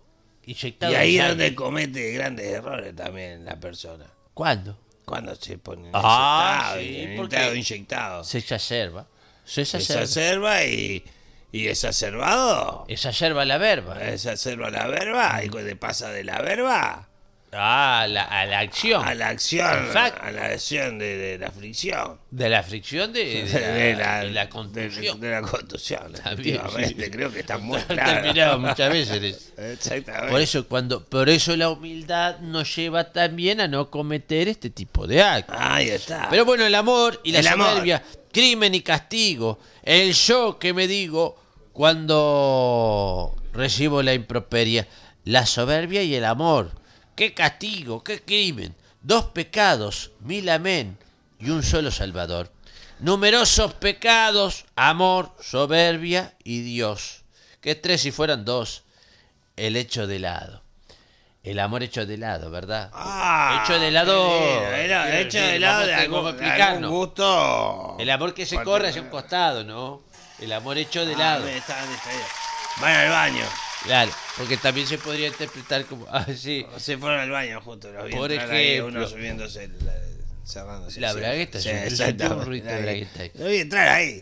inyectado. Y ahí en es sangre. donde comete grandes errores también la persona. ¿Cuándo? Cuando se pone Ah, inyectado, sí, y- porque- inyectado, inyectado. Se exacerba. Se Se exacerba. exacerba y, y exacerbado. Exacerba la verba. Exacerba la verba y cuando pasa de la verba Ah, la, a la acción. a la acción, Exacto. a la acción de, de la fricción. De la fricción de, de la, de la, de la de- contusión. de la contusión, Está bien, efectivamente, sí. creo que está muy Lo claro. han terminado muchas veces. Exactamente. Por eso, cuando, por eso la humildad nos lleva también a no cometer este tipo de actos. Ahí está. Pero bueno, el amor y la El amor. soberbia, crimen y castigo, el yo que me digo cuando recibo la improperia, la soberbia y el amor. Qué castigo, qué crimen, dos pecados, mil amén y un solo Salvador. Numerosos pecados, amor, soberbia y Dios. Que tres si fueran dos, el hecho de lado. El amor hecho de lado, ¿verdad? Ah, hecho de lado. qué lindo, era quiero hecho decir, de lado vamos de a- algún, vamos a de explicarnos. algún gusto. El amor que se Parte- corre hacia un costado, ¿no? El amor hecho de Ah, lado. ¿dónde está? ¿Dónde está? Van al baño. Claro, porque también se podría interpretar como así. Se fueron al baño justo. Los vi Por entrar ahí, ejemplo. uno subiéndose, la- cerrándose. La sí. bragueta, Sí, yo- yo sentí exactamente. un ruido de Ahí. bragueta ahí. Lo vi entrar ahí.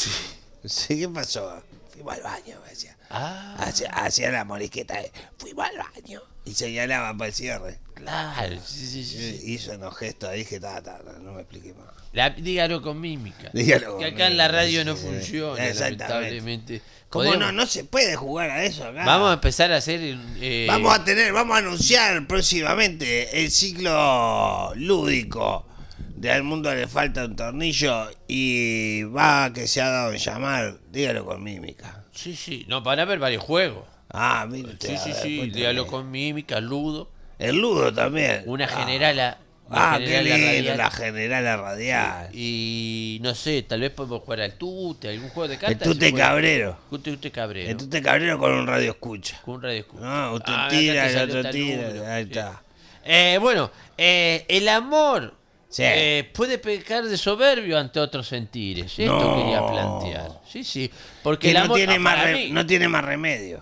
Sí, ¿qué pasó? Fuimos al baño, me decía. Ah, Hacía, hacía la morisqueta. de, Fuimos al baño. Y señalaba para el cierre. claro. Sí, sí, sí, sí. Y hizo unos gestos ahí que ta, ta, ta, no me expliqué más. La- dígalo con mímica. Dígalo con que acá en la mímica, radio no sí, funciona, exactamente. lamentablemente. ¿Cómo Podríamos- no? No se puede jugar a eso acá. Vamos a empezar a hacer. eh, Vamos a tener, vamos a anunciar próximamente el ciclo lúdico de Al Mundo Le Falta un Tornillo y va que se ha dado en llamar, dígalo con mímica. Sí, sí. No, van a haber varios juegos. Ah, mire usted, Sí, a sí, ver, sí. cuénteme. Dígalo con mímica, ludo. El ludo también. Una Ah. generala. Una Ah, qué generala lindo, radial. la general radial. Y no sé, tal vez podemos jugar al tute, algún juego de El cartas. tute se juega. cabrero. Tute, tute cabrero. El tute cabrero con un radio escucha. Con un radio escucha. No, usted Ah, tira, acá te el salió otro tal tira. número, Ahí sí. está. Eh, bueno, eh, el amor Sí. eh, puede pecar de soberbio ante otros sentires. Esto No. quería plantear. Sí, sí. Porque Que el no amor tiene, ah, más para re- mí- no tiene más remedio.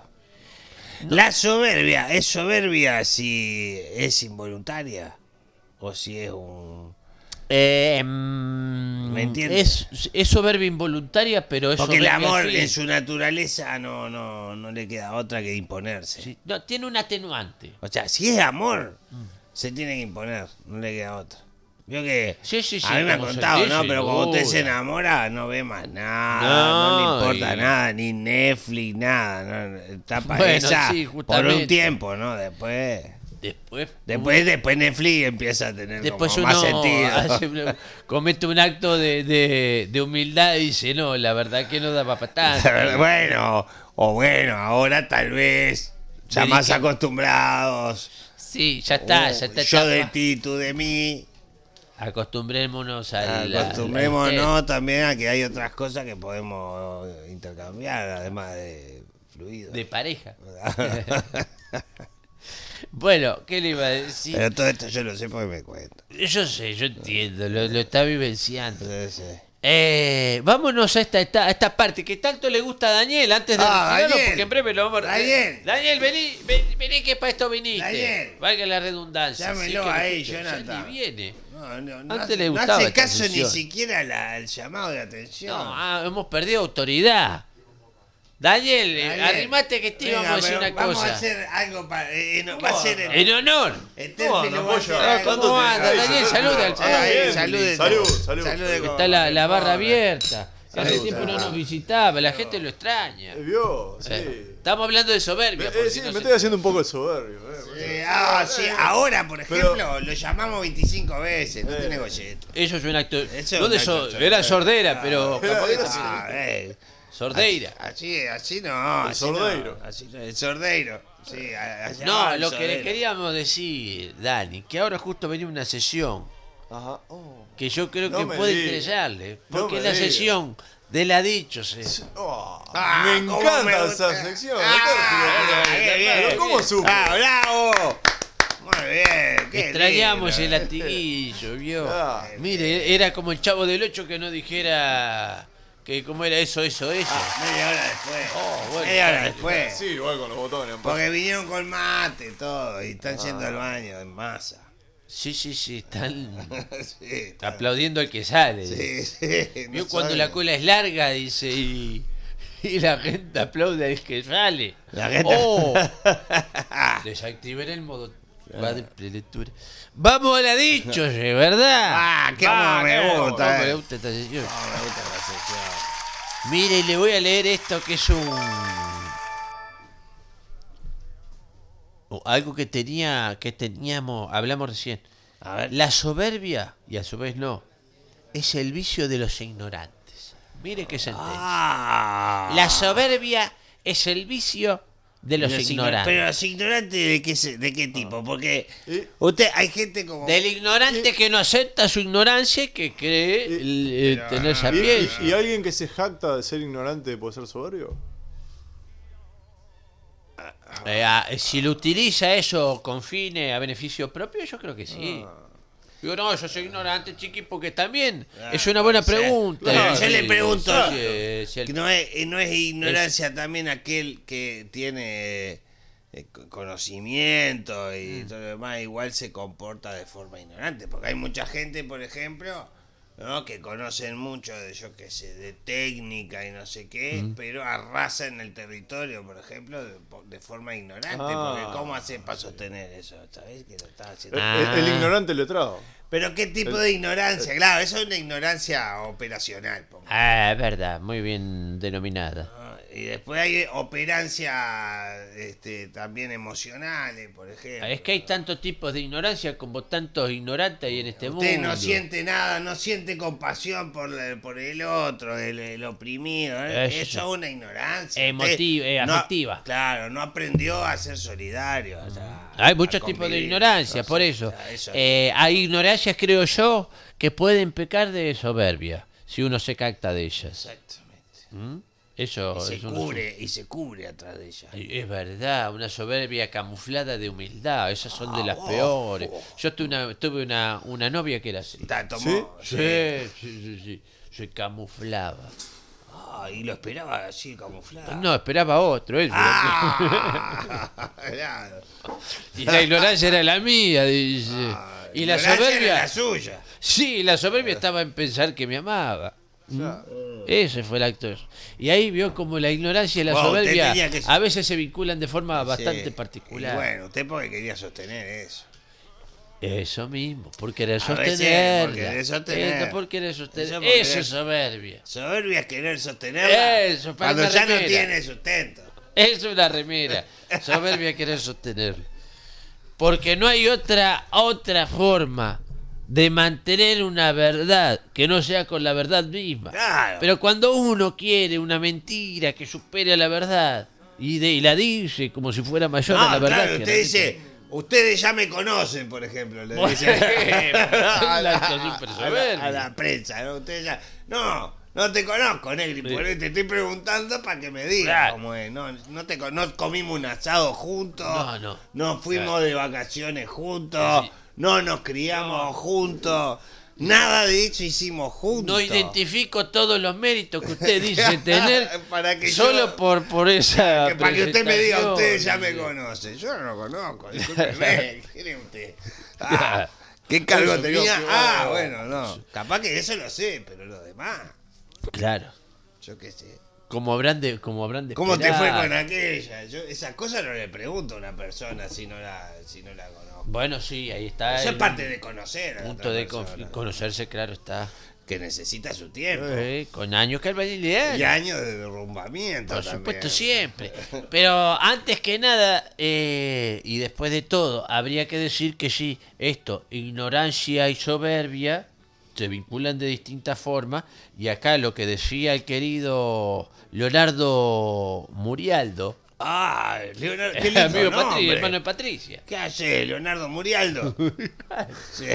La soberbia, ¿es soberbia si es involuntaria? ¿O si es un...? Eh, mm, ¿Me entiende? es, es soberbia involuntaria, pero es Porque el soberbia amor al fin. en su naturaleza no, no, no le queda otra que imponerse. Sí, no, tiene un atenuante. O sea, si es amor, se tiene que imponer, no le queda otra. Vio que Sí, sí, sí, a mí me ha como contado, sentir, ¿no? sin Pero cuando usted se duda. enamora no ve más nada, no, No, le importa y- nada, ni Netflix, nada. No, está para Bueno, esa sí, por un justamente. tiempo, ¿no? Después... Después, Después, después Netflix empieza a tener después como uno más sentido. hace una- comete un acto de, de, de humildad y dice, no, la verdad que no daba para tanto. Bueno, o bueno, ahora tal vez ya Dedica- más acostumbrados. Sí, ya está, ya Oh, está. yo está- de ti, tú de mí. Acostumbrémonos a la... Acostumbrémonos también a que hay otras cosas que podemos intercambiar, además de fluido. de pareja. Bueno, ¿qué le iba a decir? Pero todo esto yo lo sé porque me cuento. Yo sé, yo entiendo, lo, lo está vivenciando. Sí, sí. Eh, vámonos a esta, esta, a esta parte que tanto le gusta a Daniel antes de Ah, retirarnos, Daniel. porque en breve lo vamos a... Daniel. Daniel, vení, vení, vení que para esto viniste. Daniel. Valga la redundancia. Llámelo Sí que lo ahí, escucho. Jonathan. Ya ni viene. No, no, no Antes hace, le no gustaba hace esta caso ni función. siquiera la- al llamado de atención. No, ah, hemos perdido autoridad. Daniel, eh, Daniel, arrimate que te venga, íbamos a decir pero una vamos cosa. a hacer algo para... eh, no, va a ser el... En honor. el No, Terfi no lo va a apoyo. hacer Ah, algo. ¿cómo anda, Ay, Daniel? sí, Saluda al sí, Ahí, bien, salude, salud, con- salud. salude con- Está la, la barra con- abierta. Hace Salud, tiempo no salud. nos visitaba, la gente lo extraña. ¿Eh, ¿Vio? Sí. Eh, Estamos hablando de soberbia. Eh, por eh, si sí, no me se- estoy haciendo un poco el soberbio. Eh. Eh, ah, sí, ahora, por Pero- ejemplo, lo llamamos veinticinco veces, no Eh. tiene golleto. Eso es un acto. Eso es ¿Dónde un acto so- de Era soberbia. sordera, pero. Era- capaz que era también- Ah, eh. Sordeira. Así, así no. El así sordeiro. No, así no, el sordeiro. Sí, a- allá No, va el lo que le sordero. queríamos decir, Dani, que ahora justo venía una sesión Ajá. Oh. que yo creo No que me puede diga. interesarle. No Porque me es la diga. sesión de la dichose. Oh, Ah, me cómo encanta me gusta. esa sección. Ah, Terfi, qué bien. pero ¿cómo supo? ¡Ah, bravo! Muy bien, qué Extrañamos lindo. el latiguillo, ¿vio? Ah. Mire, era como el chavo del ocho que no dijera Que cómo era eso, eso, eso. Media hora después. Oh, bueno. Media hora después. Sí, igual con los botones. Porque vinieron con mate todo y están yendo al baño en masa. Sí, sí, sí, están Sí, está- aplaudiendo al que sale. sí, sí. Vio no cuando saben. la cola es larga, dice, y, y la gente aplaude al que sale. La gente- Oh, desactivar el modo cuádruple lectura. Vamos a la dicho, ¿verdad? Ah, qué como me qué gusta, cómo eh. me gusta esta sesión. No, me gusta la sección. Mire, le voy a leer esto que es un... o algo que tenía, que teníamos, hablamos recién. A ver. La soberbia, y a su vez no, es el vicio de los ignorantes. Mire qué sentencia. Ah. La soberbia es el vicio de los, Los igno- ignorantes. Pero los ignorantes de qué, se- de qué tipo, porque ¿Y? usted hay gente como Del ignorante que no acepta su ignorancia y que cree el- el pero- tener ¿Y, sapiencia. y, y alguien que se jacta de ser ignorante puede ser soberbio? Eh, ah, si lo utiliza eso con fines a beneficio propio, yo creo que sí. Ah. Digo, no, yo soy ignorante, chiqui, porque también es una buena puede ser. pregunta. Claro, Sí, yo le pregunto, sí, sí, sí, el- que no es, eh, no es ignorancia también aquel que tiene eh, co- conocimiento y todo lo demás, igual se comporta de forma ignorante, porque hay mucha gente, por ejemplo, ¿no? que conocen mucho de, yo qué sé, de técnica y no sé qué, pero arrasan el territorio, por ejemplo, de, de forma ignorante, Ah, porque ¿cómo hace para sostener eso? ¿Sabés que lo está El, haciendo? Ah. el- el ignorante letrado. Pero ¿qué tipo de ignorancia? Claro, eso es una ignorancia operacional. pongo. Ah, es verdad, muy bien denominada. ¿No? Y después hay operancias este, también emocionales, por ejemplo. Es que hay tantos tipos de ignorancia como tantos ignorantes hay en este Usted mundo. no siente nada, no siente compasión por, la- por el otro, el, el oprimido. ¿eh? Eso. Eso es una ignorancia. Emotiva, Usted eh, no- afectiva. Claro, no aprendió a ser solidario. o sea, Hay a muchos tipos de convivir. ignorancia, por eso. O sea, eso- Eh, hay ignorancias, creo yo, que pueden pecar de soberbia, si uno se capta de ellas. Exactamente. ¿Mm? Eso Y se es un cubre, y se cubre atrás de ella. Ay, es verdad, una soberbia camuflada de humildad, esas son de las Ah, oh, peores. oh. Yo tuve una, tuve una, una novia que era así. Está, tomó- Sí, sí, sí, sí, se camuflaba. Ah, y lo esperaba así camuflado. No, esperaba otro, él. Ah, claro. Y la ignorancia era la mía, dice. Ah, Y la ignorancia soberbia, era la suya. sí, la soberbia estaba en pensar que me amaba. Ya. Ese fue el actor. Y ahí vio como la ignorancia y la Bueno, usted soberbia tenía que- a veces se vinculan de forma bastante Sí. particular. Y bueno, usted porque quería sostener eso. Eso mismo, por querer A veces, sostenerla. por querer sostener. Esto, por querer sostener. Eso Eso, por querer- es soberbia. Soberbia es querer sostenerla Eso, para cuando una ya no remera. tiene sustento. Es una remera. Soberbia es querer sostenerla. Porque no hay otra, otra forma de mantener una verdad que no sea con la verdad misma. Claro. Pero cuando uno quiere una mentira que supere a la verdad y, de, y la dice como si fuera mayor a No, la verdad. claro, que usted la dice, ustedes ya me conocen, por ejemplo. Le Bueno, dice a, un acto súper la, soberbio. a la prensa, ¿no? Ustedes ya, no, no te conozco, Negri, Sí. por eso te estoy preguntando para que me digas Claro. cómo es. No, no, te, con- no comimos un asado juntos, No, no. no fuimos Claro. de vacaciones juntos, Sí. no nos criamos juntos, nada de eso hicimos juntos. No identifico todos los méritos que usted dice tener Para que solo yo- por, por esa Que para que usted me diga, presentación. usted ya me conoce. Yo no lo conozco, discúlpeme. ¿Quién es usted? Ah, ¿qué cargo Eso, tenía? Dios, Ah, Dios. bueno, no. Capaz que eso lo sé, pero lo demás, Claro. yo qué sé. Como habrán de, como habrán de ¿Cómo te fue esperar. con aquella? Yo esas cosas no le pregunto a una persona si no la, si no la conozco. Bueno, sí, ahí está. Eso es el parte de conocer a la punto otra de persona, confi- conocerse, claro está. que necesita su tiempo. Eh, con años que albañilear. Y años de derrumbamiento. Por también. supuesto, siempre. Pero antes que nada, eh, y después de todo, habría que decir que sí, esto, ignorancia y soberbia, se vinculan de distintas formas. Y acá lo que decía el querido Leonardo Murialdo, Ah, Leonardo, qué lindo amigo Patri- nombre. hermano de Patricia. ¿Qué hace Leonardo Murialdo? Sí.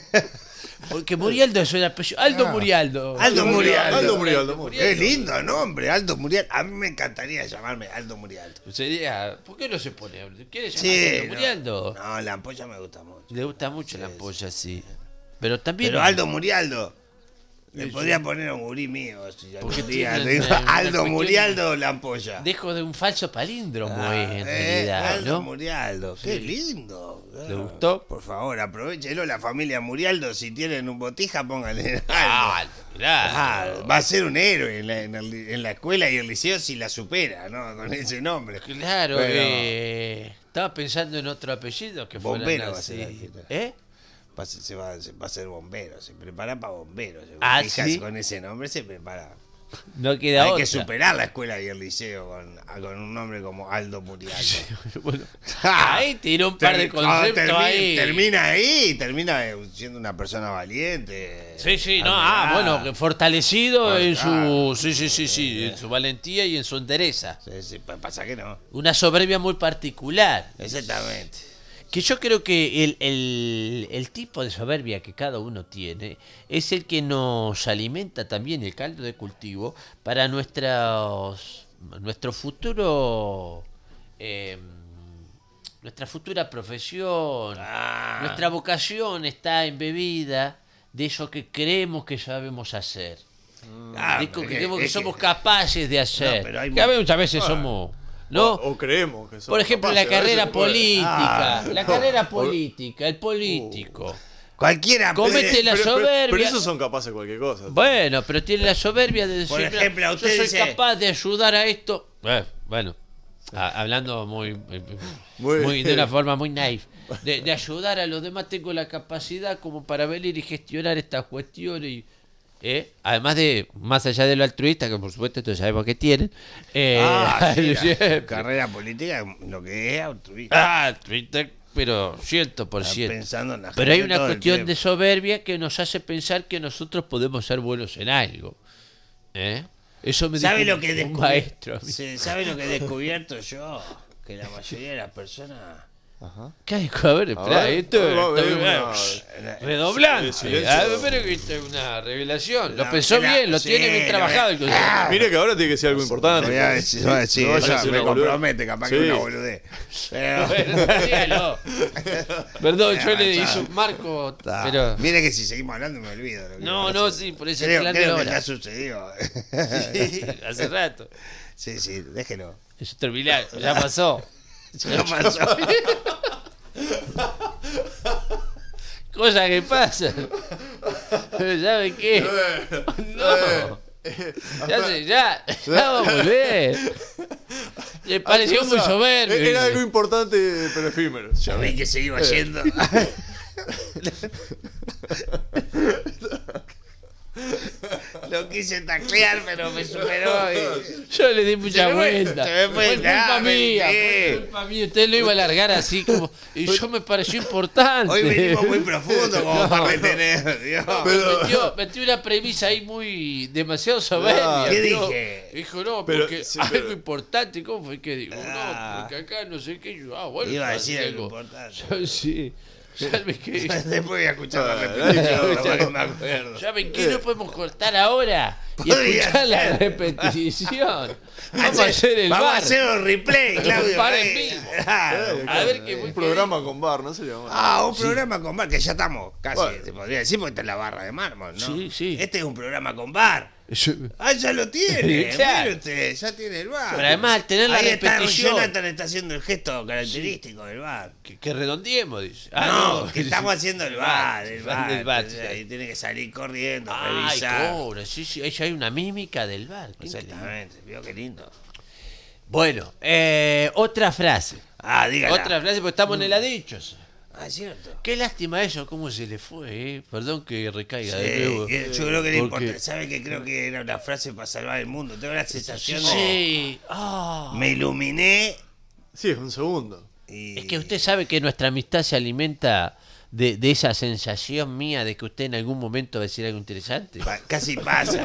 Porque Murialdo es un apellido. Aldo Ah. Murialdo. Aldo Murialdo. Aldo Murialdo, muy bien. Qué lindo nombre, Aldo Murialdo. A mí me encantaría llamarme Aldo Murialdo. Sería, ¿por qué no se pone? ¿Quiere llamarse Sí, Aldo no, Murialdo? no, la ampolla me gusta mucho. Le gusta mucho la Sí, ampolla, sí. Pero también. Pero Aldo Murialdo. Le podría poner a un gurí mío. Si Porque algún día tienen, te digo, eh, una Aldo cuestión- Murialdo Lampolla. Dejo de un falso palíndromo Ah, eh, en eh, realidad, Aldo ¿no? Murialdo, qué lindo. ¿Le gustó? Por favor, aprovechelo la familia Murialdo. Si tienen un botija, pónganle Aldo. Ah, claro. Ah, va a ser un héroe en la, en el- en la escuela y el liceo si la supera, ¿no? Con ese nombre. Claro, Pero- eh, estaba pensando en otro apellido que fuera Bombero va a así. ser ahí. ¿Eh? Va a ser- se, va, se va a ser bombero, se prepara para bombero. Se Ah, fijas, ¿sí? con ese nombre se prepara. No queda Hay otra. que superar la escuela y el liceo con, con un nombre como Aldo Murialdo. Bueno, ahí tiró un par de Ter- cuando conceptos termi- ahí. Termina ahí, termina siendo una persona valiente. Sí, sí, no, ah, admirada. bueno, que fortalecido Ah, en claro. su, sí, sí, sí, sí, en su valentía y en su entereza. Sí, sí, pa- pasa que no. Una soberbia muy particular. Exactamente. Que yo creo que el, el, el tipo de soberbia que cada uno tiene es el que nos alimenta también el caldo de cultivo para nuestros, nuestro futuro, eh, nuestra futura profesión. Ah, Nuestra vocación está embebida de eso que creemos que sabemos hacer. ah, de eso que es que- creemos que es somos que- capaces de hacer. No, pero hay que a mu- veces- muchas veces somos... ¿no? O, o creemos que somos Por ejemplo, la capaces, a veces carrera se puede. política. Ah. La carrera política, el político. Cualquiera Comete puede- la Pero, pero- soberbia. pero esos son capaces de cualquier cosa. Bueno, pero tiene la soberbia de decir, Por "Mira, ejemplo, yo usted soy dice- capaz de ayudar a esto". Eh, bueno, a- hablando muy, eh, Muy- muy de una forma muy naif, de, de ayudar a los demás tengo la capacidad como para venir y gestionar estas cuestiones y ¿eh? Además de, más allá de lo altruista, que por supuesto todos sabemos que tienen, eh, Ah, sí, la siempre- carrera política, lo que es altruista. ah, Twitter, pero ciento por Está ciento. pensando en la Pero hay gente una todo el cuestión de tiempo. soberbia que nos hace pensar que nosotros podemos ser buenos en algo. ¿Eh? Eso me ¿Sabe dijo lo que he un descubi- maestro. a mí. Sí, ¿sabe lo que he descubierto yo? Que la mayoría de las personas. Ajá. ¿Qué hay? A ver, espera, ver, esto va a esto- haber una- Shh, redoblante. Sí, silencio. Ah, pero que esto es una revelación. Lo No, pensó mira, bien, lo sí, tiene bien lo trabajado. ve- el concepto. Mire que ahora tiene que ser algo importante. Voy a decir, voy a decir, No vaya a eso decir me una boludez. compromete, capaz que Sí. una boludez. Pero, Bueno, dígalo. Perdón, yo le Ya, hice un marco, está. pero... Mire que si seguimos hablando me olvido. lo que No, iba a no, decir. sí, por eso Creo, claro creo que ahora. ya sucedió. Sí, hace rato. Sí, sí, déjelo. Es otro milagro, ya pasó. Ya pasó. Cosas que pasan. Pero ¿sabe qué? No. Ya, se, ya, ya va a volver. Le pareció muy soberbio. Era algo importante, pero efímero. Ya Yo vi ves. que se iba yendo. Lo quise taclear, pero me superó. Y... Yo le di mucha Se me fue, vuelta. se me fue, Fue culpa ya, mía, sí. fue culpa mía. Usted lo iba a alargar así como. Y yo me pareció importante. Hoy venimos muy profundo como No, para no. retener. Dios. Pero- Metió, metió una premisa ahí muy demasiado soberbia. Ah, ¿qué Dijo- dije? Dijo, no, Pero, porque Ah, sí, algo pero- importante. ¿Cómo fue que digo? Ah. No, porque acá no sé qué. Yo, ah, bueno, Iba a así decir algo importante. Yo, sí. ¿Sabe qué? Después voy a escuchar la Ah, repetición. escucha. no me acuerdo. ¿Saben qué? No podemos cortar ahora y Podría escuchar la ser. repetición. Vamos a hacer el Vamos bar. a hacer un replay, Claudio. Bar en ahí. vivo. Claro. A ver qué fue Un que programa con bar, no se llama. Ah, un programa con bar, que ya estamos casi, Bueno. se podría decir, porque esta es la barra de mármol, ¿no? Sí, sí. Este es un programa con bar. Yo- Ah, ya lo tiene. Claro. Mire usted, ya tiene el bar. Pero además, al tener la Ahí está, repetición- Jonathan está haciendo el gesto característico del bar. Que, que redondeemos, dice. no, que estamos haciendo el bar, el bar. del bar, entonces, sí. ahí tiene que salir corriendo, Ay, revisar. cobra, sí, sí, ahí ya hay una mímica del bar. qué increíble. Exactamente, vio qué lindo. Bueno, eh, otra frase. Ah, dígala. Otra frase, porque estamos en el adichos. Ah, es cierto. Qué lástima eso, cómo se le fue, eh. Perdón que recaiga de Sí, nuevo. eh, yo creo que era Porque- importante. ¿Sabe que creo que era una frase para salvar el mundo? Tengo la sensación de. Sí. Ah. Me iluminé Sí, es un segundo. y. Es que usted sabe que nuestra amistad se alimenta de, de esa sensación mía de que usted en algún momento va a decir algo interesante. Pa- casi pasa.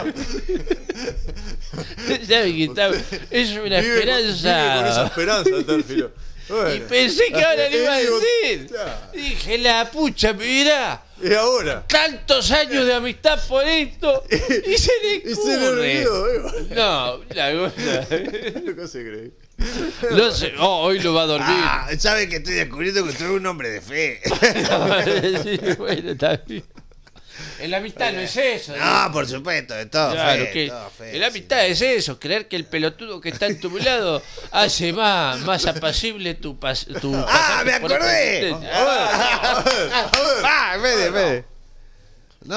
¿Sabe que está- es una Vive con- vive con esa esperanza? esperanza, Térfilo. Y Bueno. pensé que ahora le iba a Y digo, decir. claro. Dije, la pucha, mirá. Y ahora. Tantos años de amistad por esto. Y se le Y se le ocurre. olvidó. eh. No, la cosa. ¿Qué se cree? No sé. Oh, hoy lo va a dormir. Ah, ¿sabe que estoy descubriendo que usted es un hombre de fe? Sí, bueno, está bien. En la amistad no es eso. No, por supuesto, es todo Claro, fe, que todo fe, en la sí. amistad es eso, creer que el pelotudo que está en tu lado hace más, más apacible tu, pas, tu ¡Ah, pasaje me por esta acordé! existencia. ¡Ah, en vez de, en vez de. No,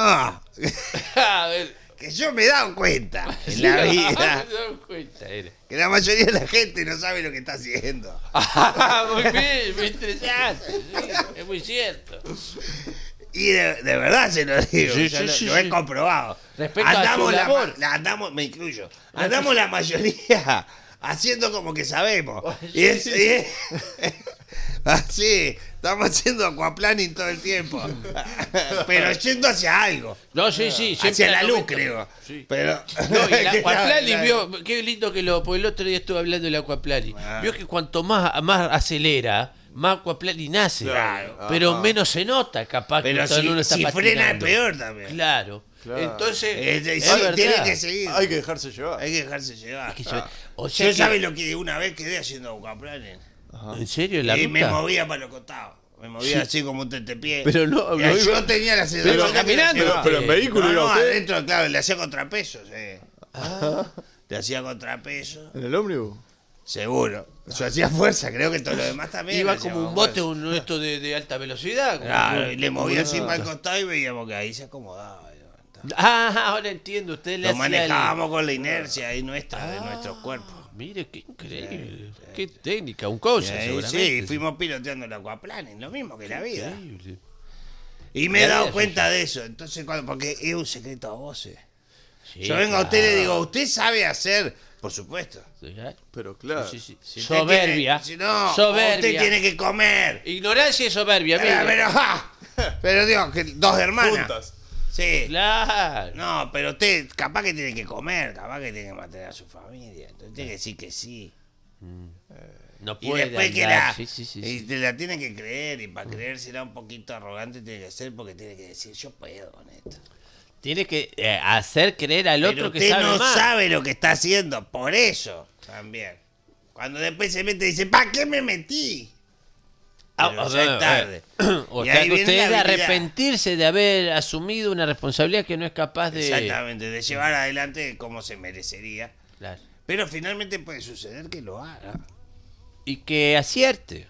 A ver. que yo me he dado cuenta en la vida Me doy cuenta, era. que la mayoría de la gente no sabe lo que está haciendo. Ah, muy bien, muy interesante. Sí, es muy cierto. Y de, de verdad se lo digo, Sí, yo sí, lo, sí, lo sí. he comprobado. Respecto a su andamos la, labor. ma- la- andamos, me incluyo, andamos la mayoría haciendo como que sabemos. Y es, y es- así, estamos haciendo aquaplaning todo el tiempo. Pero yendo hacia algo. No, sí, sí. siempre Hacia la al luz, momento. creo. Sí. Pero. No, y el que aquaplaning la- vio, qué lindo que lo, porque el otro día estuve hablando del aquaplaning. Ah. Vio que cuanto más, más acelera, más aquaplaning nace. Claro. Pero Ajá. menos se nota, capaz que Pero cuando si, uno está si frena es patinando. peor también. Claro. Claro. Entonces, Eh, eh, es sí, verdad. tiene que seguir. Hay que dejarse llevar. Hay que dejarse llevar. Es que Ah. yo- o sea Yo que- sabes lo que una vez quedé haciendo aquaplaning. ¿En serio? ¿La Y me ruta? movía para los costados. Me movía así como un tentepié. Pero no, Y no yo iba- tenía la sensación iba de que caminando. la llevaba. Pero, pero en vehículo No, iba no, usted. adentro, claro, le hacía contrapesos. Eh. Le hacía contrapesos. ¿En el ómnibus? Seguro. Yo hacía fuerza, creo que todo lo demás también. Iba le como hacíamos un bote, fuerza. uno de estos de, de alta velocidad. como- Claro, y le movía así como- para el costado y veíamos que ahí se acomodaba. y levantaba. Ah, ahora entiendo. Usted le Lo hacía el- manejábamos con la inercia ahí nuestra, de Ah, nuestros cuerpos. Mire, qué increíble. Qué técnica, un cosa, Y ahí, seguramente. sí, fuimos piloteando el aquaplaning, lo mismo que la vida. Increíble. Y me he La dado vida, cuenta de eso. Entonces, cuando, porque es un secreto a voces. Sí, Yo vengo a usted y le claro. digo, ¿usted sabe hacer? Por supuesto. Sí, claro. Pero claro. Sí, sí, sí. Si usted Soberbia. tiene- si no, Soberbia. usted tiene que comer. Ignorancia y soberbia, Pero, mire. pero, ¡ja! Pero Dios, que dos hermanas. Juntas. Sí. Claro. No, pero usted capaz que tiene que comer, capaz que tiene que mantener a su familia. Entonces tiene que decir que sí. No Y puede después que andar. la, Sí, sí, sí, y sí. te la tiene que creer. Y para creer será un poquito arrogante, tiene que ser porque tiene que decir, yo puedo con esto. Tiene que eh, hacer creer al Pero otro que usted sabe no más. sabe lo que está haciendo, por eso también. Cuando después se mete y dice, ¿para qué me metí? Ah, Pero o ya sea, es tarde. eh, O Y sea, ahí que viene usted la es de habilidad. arrepentirse de haber asumido una responsabilidad que no es capaz de... Exactamente, de llevar adelante como se merecería. Claro. Pero finalmente puede suceder que lo haga. Y que acierte.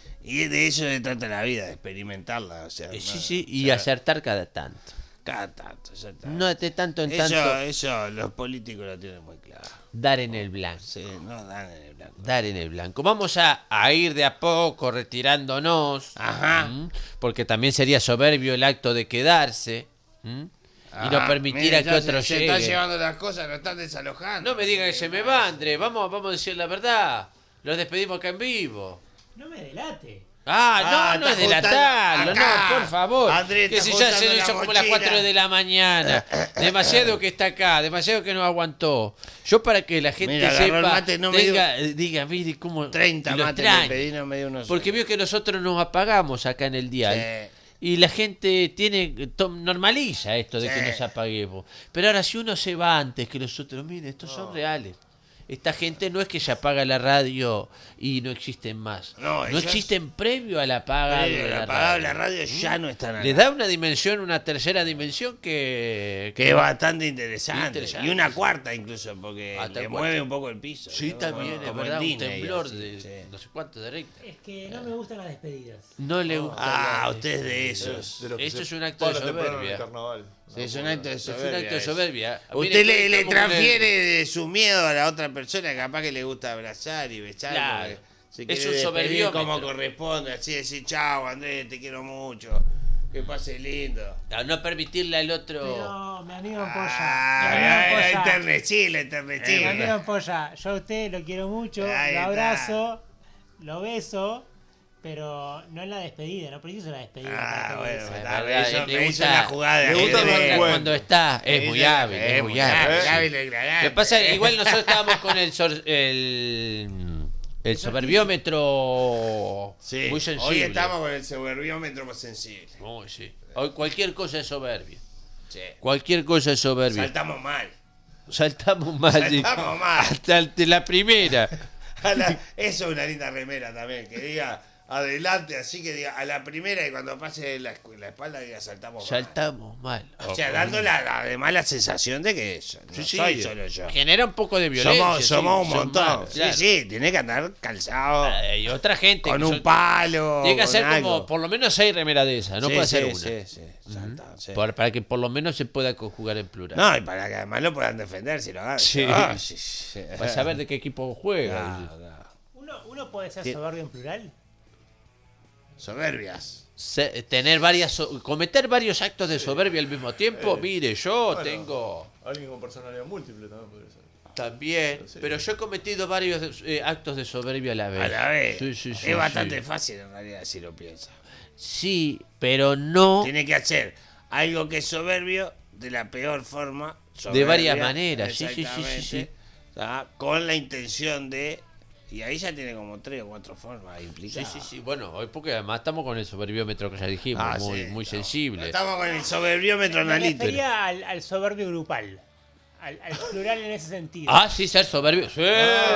Y de eso se trata la vida, de experimentarla. O sea, Eh, sí, no- sí, o y sea, acertar cada tanto. cada tanto, exactamente. No de tanto en eso, tanto eso los políticos lo tienen muy claro. dar en el blanco. Sí, no dan en el blanco. Dar en el blanco. Vamos a, a ir de a poco retirándonos. Ajá. ¿m? Porque también sería soberbio el acto de quedarse. ¿m? Y no Ajá, permitir mire, a que ya otro se, se están llegue. llevando las cosas, lo están desalojando. No me digan que se me va, Andrés. Vamos, vamos a decir la verdad. Los despedimos acá en vivo. No me delate. Ah, Ah, no, no es está delatarlo, juntando acá. no, por favor. Andrés que está si ya se juntando lo la hizo como las mochila. cuatro de la mañana. Demasiado que está acá, demasiado que no aguantó. Yo para que la gente Mira, agarró el sepa, mate, no me tenga, eh, diga, mire cómo treinta y lo mates le extraño. pedí, no me dio uno Porque solo. vio que nosotros nos apagamos acá en el dial. Sí. Y la gente tiene to- normaliza esto de Sí. que nos apaguemos. Pero ahora si uno se va antes que los otros, miren, estos son reales. Esta gente no es que se apaga la radio y no existen más. No, No, ellos- existen previo al apagado Pero de la la apagada de radio. la radio ya no están Le acá. da una dimensión, una tercera dimensión que... Que es bastante interesante. Interesante. Y una cuarta incluso, porque Hasta le el mueve cuarto. un poco el piso. Sí, ¿no? también, Como- es como verdad, en un Disney, temblor así, de sí. no sé cuánto de Richter. Es que no me gustan las despedidas. No le gusta. Ah, la- usted es de esos. De lo que Esto se es un acto de para temprano en soberbia. el carnaval. Sí, es un acto de Es un soberbia. acto de eso. soberbia. Usted Mire, le, le estamos con el- transfiere de su miedo a la otra persona, capaz que le gusta abrazar y besar. Claro. porque se Es quiere un despedir soberbiómetro. como corresponde, así decir, chao Andrés, te quiero mucho, que pase lindo. A no permitirle al otro... Pero mi amigo Polla, Ah, mi la, amigo la Polla, internecí, la mi internecí. amigo Polla, yo a usted lo quiero mucho, Ahí lo está. abrazo, lo beso, pero no en la despedida, no preciso la despedida. Ah, para todo bueno, eso. está, verdad, eso, le me hizo gusta- la jugada de le gusta ajedrez. el Cuando encuentro. está, es muy hábil, es muy hábil. Es sí. hábil el granate. Lo que pasa es que igual nosotros estábamos con el sor- el, el soberbiómetro Sí, muy sensible. hoy estamos con el soberbiómetro más sensible. Muy, sí. Hoy cualquier cosa es soberbia. Sí. Cualquier cosa es soberbia. Saltamos mal. Saltamos mal. sí. Saltamos mal. Hasta ante la primera. A la- Eso es una linda remera también, que diga adelante, así que diga, a la primera y cuando pase la, la espalda diga saltamos. mal. Saltamos mal. O sea, dando la, la- además la sensación de que yo, no Sí, sí. soy solo yo. Genera un poco de violencia. Somos, sí, somos un son montón. más, Sí, claro. sí, tiene que andar calzado. Hay otra gente con que un son- palo. Tiene que con hacer como algo. por lo menos seis remeras de esas, no Sí, puede sí, ser una. Sí, sí, salta, sí. Por- para que por lo menos se pueda conjugar en plural. No, y para que además lo puedan defender si lo hagan. Sí. Ah, sí, sí. Para saber de qué equipo juega. Claro, claro. ¿Uno, uno puede ser Sí. soberbio en plural? Soberbias. Se- tener varias so- cometer varios actos de soberbia al mismo tiempo. Mire, yo Bueno. tengo Alguien con personalidad múltiple también podría ser. también, Sí. pero yo he cometido varios eh, actos de soberbia a la vez. A la vez. Sí, sí, sí, es bastante sí. fácil en realidad si lo piensas. Sí, pero no Tiene que hacer algo que es soberbio de la peor forma. de soberbia, varias maneras. Sí, sí, sí, sí, exactamente, sí. ¿tá? Con la intención de. Y ahí ya tiene como tres o cuatro formas Sí, implicadas. sí, sí. Bueno, hoy porque además estamos con el soberbiómetro que ya dijimos, Ah, muy, sí, muy estamos- sensible. Estamos con el soberbiómetro Me analítico. refería al, al soberbio grupal. Al, al plural en ese sentido. Ah, sí, ser soberbio. Sí.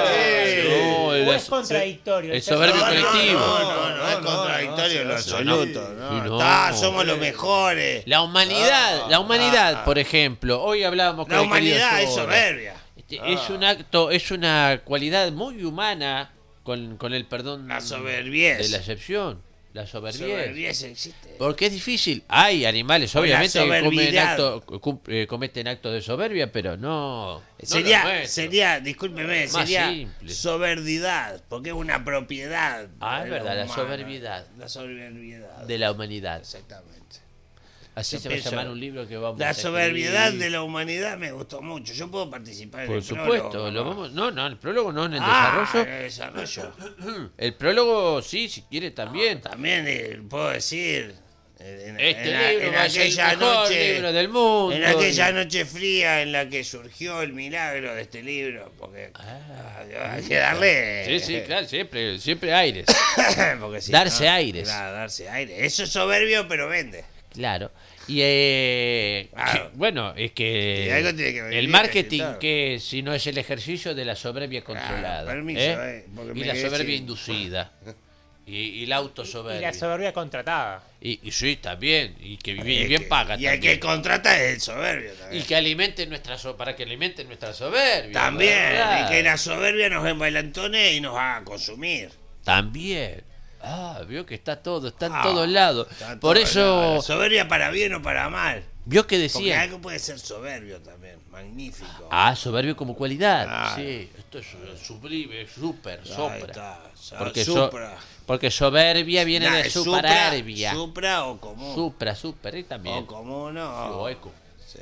No, el- ¿O es contradictorio? el ser soberbio soberbio? colectivo. No, no, no, No, es no, contradictorio no, en lo no, sí, absoluto. sí. No, Sí, no. Está, somos los mejores. La humanidad, la humanidad, ah. por ejemplo. Hoy hablábamos con La el querido humanidad es Sora. soberbia. Este, Es un acto, es una cualidad muy humana con, con el perdón La soberbiez. de la excepción. La soberbiez. Soberbiez existe. Porque es difícil. Hay animales, O la obviamente, que comen soberbidad. acto- cum- eh, cometen actos de soberbia, pero no. no Sería, lo nuestro. sería, discúlpeme, Más sería simple. soberbidad, porque es una propiedad. Ah, es de verdad, la humana. soberbidad. La soberbiedad. de la humanidad. Exactamente. Así Yo se va a pienso- llamar un libro que vamos La a soberbiedad escribir. de la humanidad me gustó mucho. Yo puedo participar en Por el supuesto, prólogo, lo ¿no? vamos, no, no, el prólogo no, en el Ah, desarrollo. en el desarrollo. El prólogo sí, si quiere también. También eh, puedo decir. eh, En, Este en la- libro en va a ser el aquella mejor noche, libro del mundo. en aquella noche fría en la que surgió el milagro de este libro, porque Ah. ah, hay que darle. Sí, sí, claro, siempre, siempre aires. Porque si Darse no, aires. Claro, darse aires. Eso es soberbio, pero vende. Claro. Y eh, Claro. que- bueno, es que Y algo tiene que venir, el marketing claro. que si no es el ejercicio de la soberbia controlada, permiso, ¿eh? eh, porque y me la quedé soberbia sin- inducida y, y la Y autosoberbia. la soberbia contratada. Y, y sí, también, y que Y bien, el bien que- paga Y el también. que contrata es el soberbio Y también. que alimente nuestra so- para que alimente nuestra soberbia. También. ¿verdad? Y que la soberbia nos envailantone y nos haga consumir. También. Ah, vio que está todo, está en Ah, todos lados. está en Por todos eso, lados. La soberbia para bien o para mal. vio que Porque decía. algo puede ser soberbio también. Magnífico. Ah, soberbio como cualidad. Claro. Sí, esto es eh, sublime, súper, Ahí sopra. está. So- Porque, so- supra. porque soberbia viene Nah, de es supra, superarbia. supra o común. Supra, super, y también. O común o... Sí, o eco. Sí.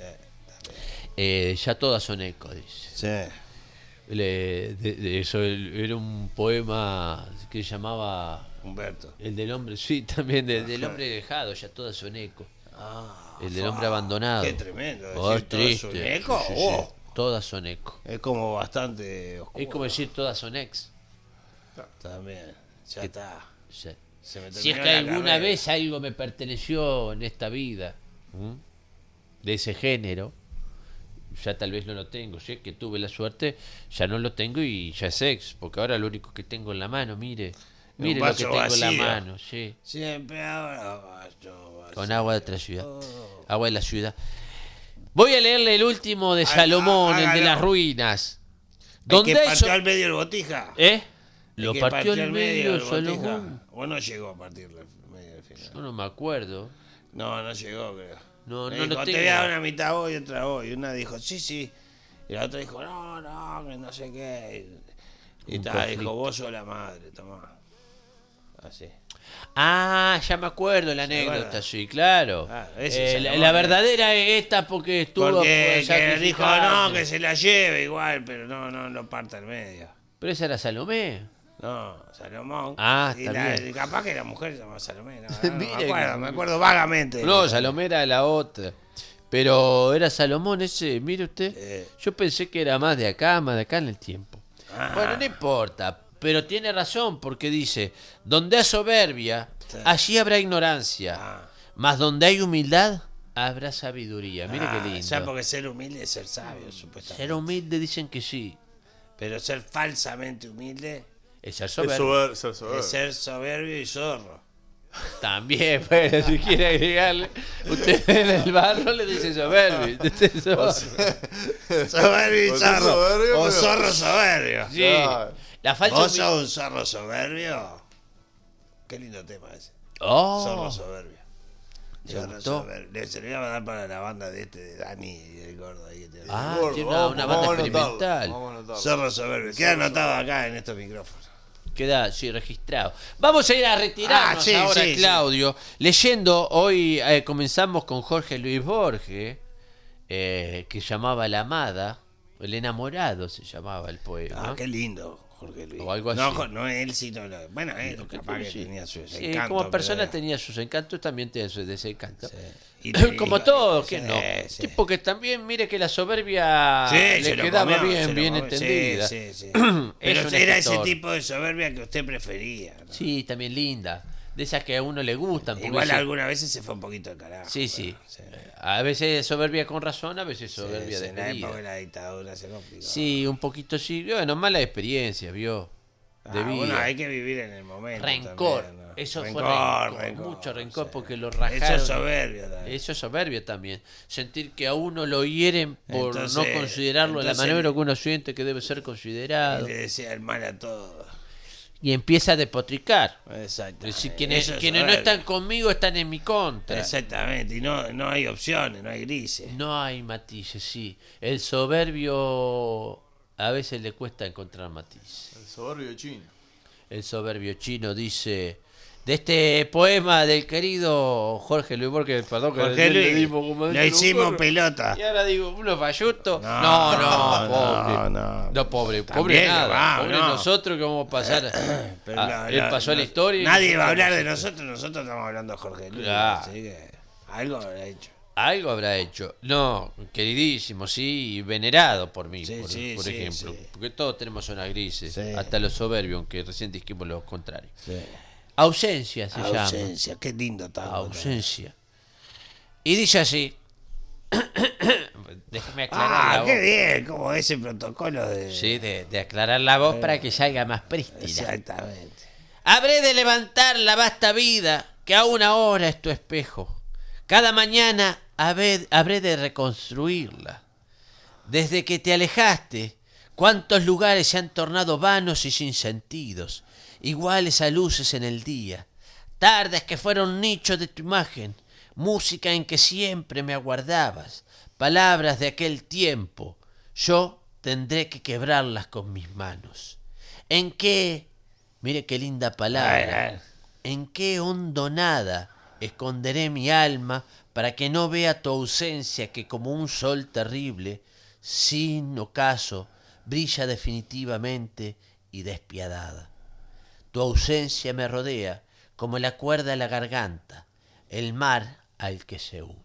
Eh, ya todas son eco, dice. Sí. Le- de- de eso el- era un poema que se llamaba Humberto. El del hombre, sí, también, del, del hombre dejado, ya todas son eco. Ah, El del fa, hombre abandonado. Qué tremendo. Oh, decir es todo es triste. un Sí, eco. sí, sí. Oh, Todas son eco. es como bastante oscuro. Es como decir todas son ex. También. Ya Que- está. Sí. Se me Si es terminó que la alguna carrera. vez algo me perteneció en esta vida, ¿m? de ese género, ya tal vez no lo tengo. Si es que tuve la suerte, ya no lo tengo y ya es ex, porque ahora lo único que tengo en la mano, mire, Un mire lo que vaso tengo en la vacío. mano, sí, Siempre ahora vaso vacío. con agua de otra ciudad, agua de la ciudad. Voy a leerle el último de Salomón, el de hágalo. las ruinas. ¿El Donde que hay partió so- al medio el botija? ¿Eh? El Lo que partió al al medio el botija. Salomón. ¿O no llegó a partir del medio del final? Yo no me acuerdo. No, no llegó, creo. No, Me no dijo, lo te tengo. voy a dar una mitad hoy y otra hoy. Y una dijo, sí, sí. Y la otra dijo, no, no, que no sé qué. Y, y Un ta, conflicto. dijo, vos sos la madre, tomá. Así. Ah, ya me acuerdo la anécdota, acuerda? sí, claro. Claro, ese Eh, es la, Salomón, la eh. verdadera es esta porque estuvo Porque por que dijo, no, sacrificarse. que se la lleve igual, pero no, no lo parta al medio. Pero esa era Salomé. No, Salomón. Ah, y está la, bien. capaz que la mujer se llama Salomé. No, no, Mire me acuerdo, que- me acuerdo vagamente. No, Salomé era la otra. Pero era Salomón ese, mire usted. Eh. Yo pensé que era más de acá, más de acá en el tiempo. Ah. Bueno, no importa, pero tiene razón porque dice, donde hay soberbia, Sí. allí habrá ignorancia. Ah. Mas donde hay humildad, habrá sabiduría. Mire Ah, qué lindo. Ya porque ser humilde es ser sabio, supuestamente. Ser humilde dicen que sí. Pero ser falsamente humilde. Es ser Es soberbio. sober- ser soberbio. Es ser soberbio y zorro. También, bueno, si quiere agregarle. Usted en el barro le dice soberbio. Usted es soberbio. Soberbio y O ser zorro. soberbio, O pero- zorro soberbio. Sí. Claro. La falsa ¿Vos humi- sos un zorro soberbio? Qué lindo tema ese. Oh, Zorro soberbio. ¿Le Zorro gustó? soberbio. Le- Se lo iba a mandar para la banda de este, de Dani y el gordo ahí que tiene. Ah, Gordo, tiene una, vamos- una vamos banda a anotarlo, experimental. vamos a anotarlo. Zorro soberbio. Queda anotado acá en estos micrófonos. Queda, sí, registrado. Vamos a ir a retirarnos Ah, sí, ahora, sí, sí. Claudio. Leyendo, hoy eh, comenzamos con Jorge Luis Borges, eh, que llamaba La Amada, El Enamorado se llamaba el poema. Ah, qué lindo, Jorge Luis. O algo No, así. jo- no él, sino. lo- Bueno, él, Lo que capaz que sí. tenía sus Sí, encantos. como persona pero- tenía sus encantos, también tiene sus desencantos. Sí. Y te- Como y- todo, sí, que no. sí. Tipo que también, mire que la soberbia Sí, le se lo quedaba comió, bien, se lo bien comió. entendida. Sí, sí, sí. Es Pero un era ese escritor. tipo de soberbia que usted prefería. ¿no? Sí, también linda. De esas que a uno le gustan. porque Igual se- algunas veces se fue un poquito de carajo. Sí, sí. pero, sí. A veces soberbia con razón, a veces Sí, soberbia sí, en la época de despedida. la dictadura se complicó. Sí, un poquito sí. Bueno, mala experiencia, vio. De Ah, vida. bueno, hay que vivir en el momento. Rencor. también, ¿no? Eso rencor, fue rencor, rencor, mucho rencor sí. porque lo Eso rajaron. es soberbia también. Eso es soberbia también. Sentir que a uno lo hieren por Entonces- no considerarlo de la entonces- manera que uno siente que debe ser Y considerado. le decía el mal a todos. Y empieza a despotricar. Exacto. Es decir, quienes, Eso es quienes no soberbia. están conmigo están en mi contra. Exactamente. Y no, no hay opciones, no hay grises. No hay matices, sí. El soberbio a veces le cuesta encontrar matices. El soberbio chino. El soberbio chino dice de este poema del querido Jorge Luis Borges, perdón que Jorge recién le Luis, dimos como lo dentro de un hicimos gorro. pelota. Y ahora digo, uno falluto. No, No, no, no, pobre. no, No, no. pobre, También pobre que nada. va, pobre no. nosotros que vamos a pasar. Pero Ah, la- él la- pasó a la no- historia. y Nadie va a nosotros hablar de nosotros. nosotros, nosotros estamos hablando de Jorge Luis. Claro. Así que algo habrá hecho. Algo habrá hecho. No, queridísimo, sí, y venerado por mí, Sí, por, sí, por sí, ejemplo. sí. Porque todos tenemos zonas grises, Sí. hasta los soberbios, aunque recién dijimos lo contrario. Sí. Ausencia se llama. Ausencia, qué lindo tango. Ausencia. Y dice así. Déjeme aclarar Ah, la qué voz. bien, como ese protocolo de... Sí, de, de aclarar la voz para que salga más prístina. Exactamente. Habré de levantar la vasta vida que aún ahora es tu espejo. Cada mañana habré, habré de reconstruirla. Desde que te alejaste, cuántos lugares se han tornado vanos y sin sentidos, iguales a luces en el día, tardes que fueron nicho de tu imagen, música en que siempre me aguardabas, palabras de aquel tiempo, yo tendré que quebrarlas con mis manos. ¿En qué? Mire qué linda palabra. Ay, ay. ¿En qué hondonada esconderé mi alma para que no vea tu ausencia que como un sol terrible, sin ocaso, brilla definitivamente y despiadada? Tu ausencia me rodea como la cuerda de la garganta, el mar al que se hunde.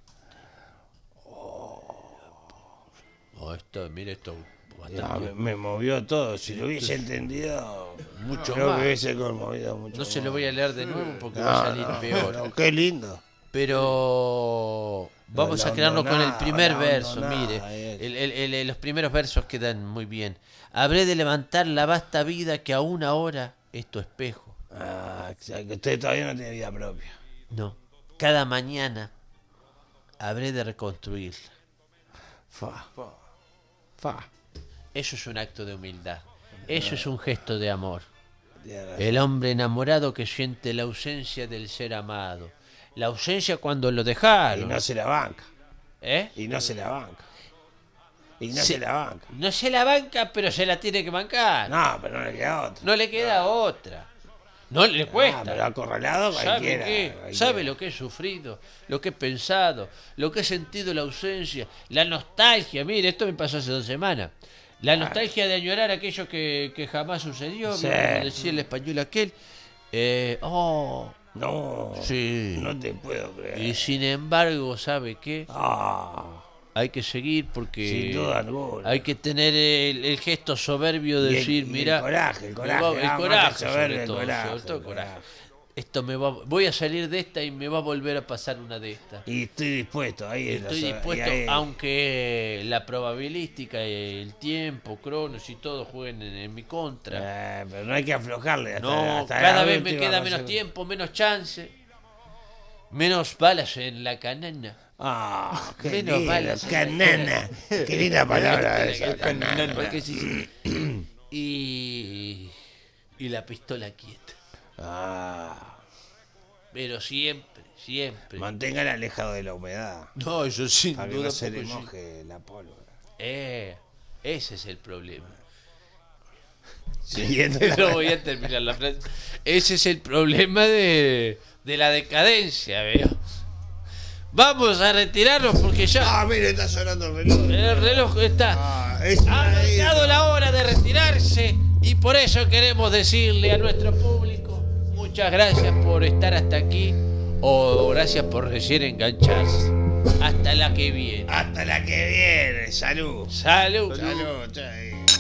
Oh, esto, mire esto. Ya, Bastante, me, me movió todo. Si lo hubiese entendido, mucho creo más. que hubiese conmovido mucho. No se lo más. voy a leer de nuevo porque No, va a salir no, peor. no, qué lindo. Pero vamos La a quedarnos con el hondonada, primer la verso, hondonada, mire. eh. El- el- el- los primeros versos quedan muy bien. Habré de levantar la vasta vida que aún ahora es tu espejo. Ah, o sea, que usted todavía no tiene vida propia. No, cada mañana habré de reconstruirla. Fa. Fa. Eso es un acto de humildad. Eso es un gesto de amor. Tiene razón. El hombre enamorado que siente la ausencia del ser amado. La ausencia cuando lo dejaron. Y no se la banca. ¿Eh? Y no se la banca. Y no Sí. se la banca. No se la banca, pero se la tiene que bancar. No, pero no le queda otra. No le queda otra. No le Ah, cuesta. pero acorralado ¿Sabe cualquiera. qué? cualquiera. ¿Sabe lo que he sufrido? Lo que he pensado, lo que he sentido la ausencia, la nostalgia. Mire, esto me pasó hace dos semanas. La nostalgia de añorar aquello que, que jamás sucedió, Sí. como decía el español aquel. Eh, oh, No. sí. No te puedo creer. Y sin embargo, ¿sabe qué? Ah. Hay que seguir porque Sin duda alguna. hay que tener el, el gesto soberbio de Y el- decir, y el mira, coraje, el coraje, el ah, más coraje, que soberbio, sobre el todo, coraje, sobre todo el el coraje. coraje. esto me va, voy a salir de esta y me va a volver a pasar una de estas. Y estoy dispuesto, ahí es la Estoy sola- dispuesto, y ahí- aunque la probabilística, el tiempo, Cronos y todo jueguen en, en mi contra. Eh, pero no hay que aflojarle. Hasta, No, hasta cada la vez me última queda cosa. menos tiempo, menos chance, menos balas en la canana. Ah, qué Menos lindo, balas. canana. Qué linda palabra esa, Canana, canana. porque sí, sí. Y, y la pistola quieta. Ah, Pero siempre, siempre. manténgala alejado de la humedad. No, eso sin Para que duda. no se le porque sí. moje la pólvora. Eh, ese es el problema. Siguiendo No voy a terminar la frase. Ese es el problema de, de la decadencia, veo. Vamos a retirarnos porque ya Ah, mire, está sonando el reloj. el reloj está. Ah, es Ha una- llegado la hora de retirarse y por eso queremos decirle a nuestro público muchas gracias por estar hasta aquí o gracias por recién engancharse. Hasta la que viene. Hasta la que viene. Salud. Salud. Salud. Chao.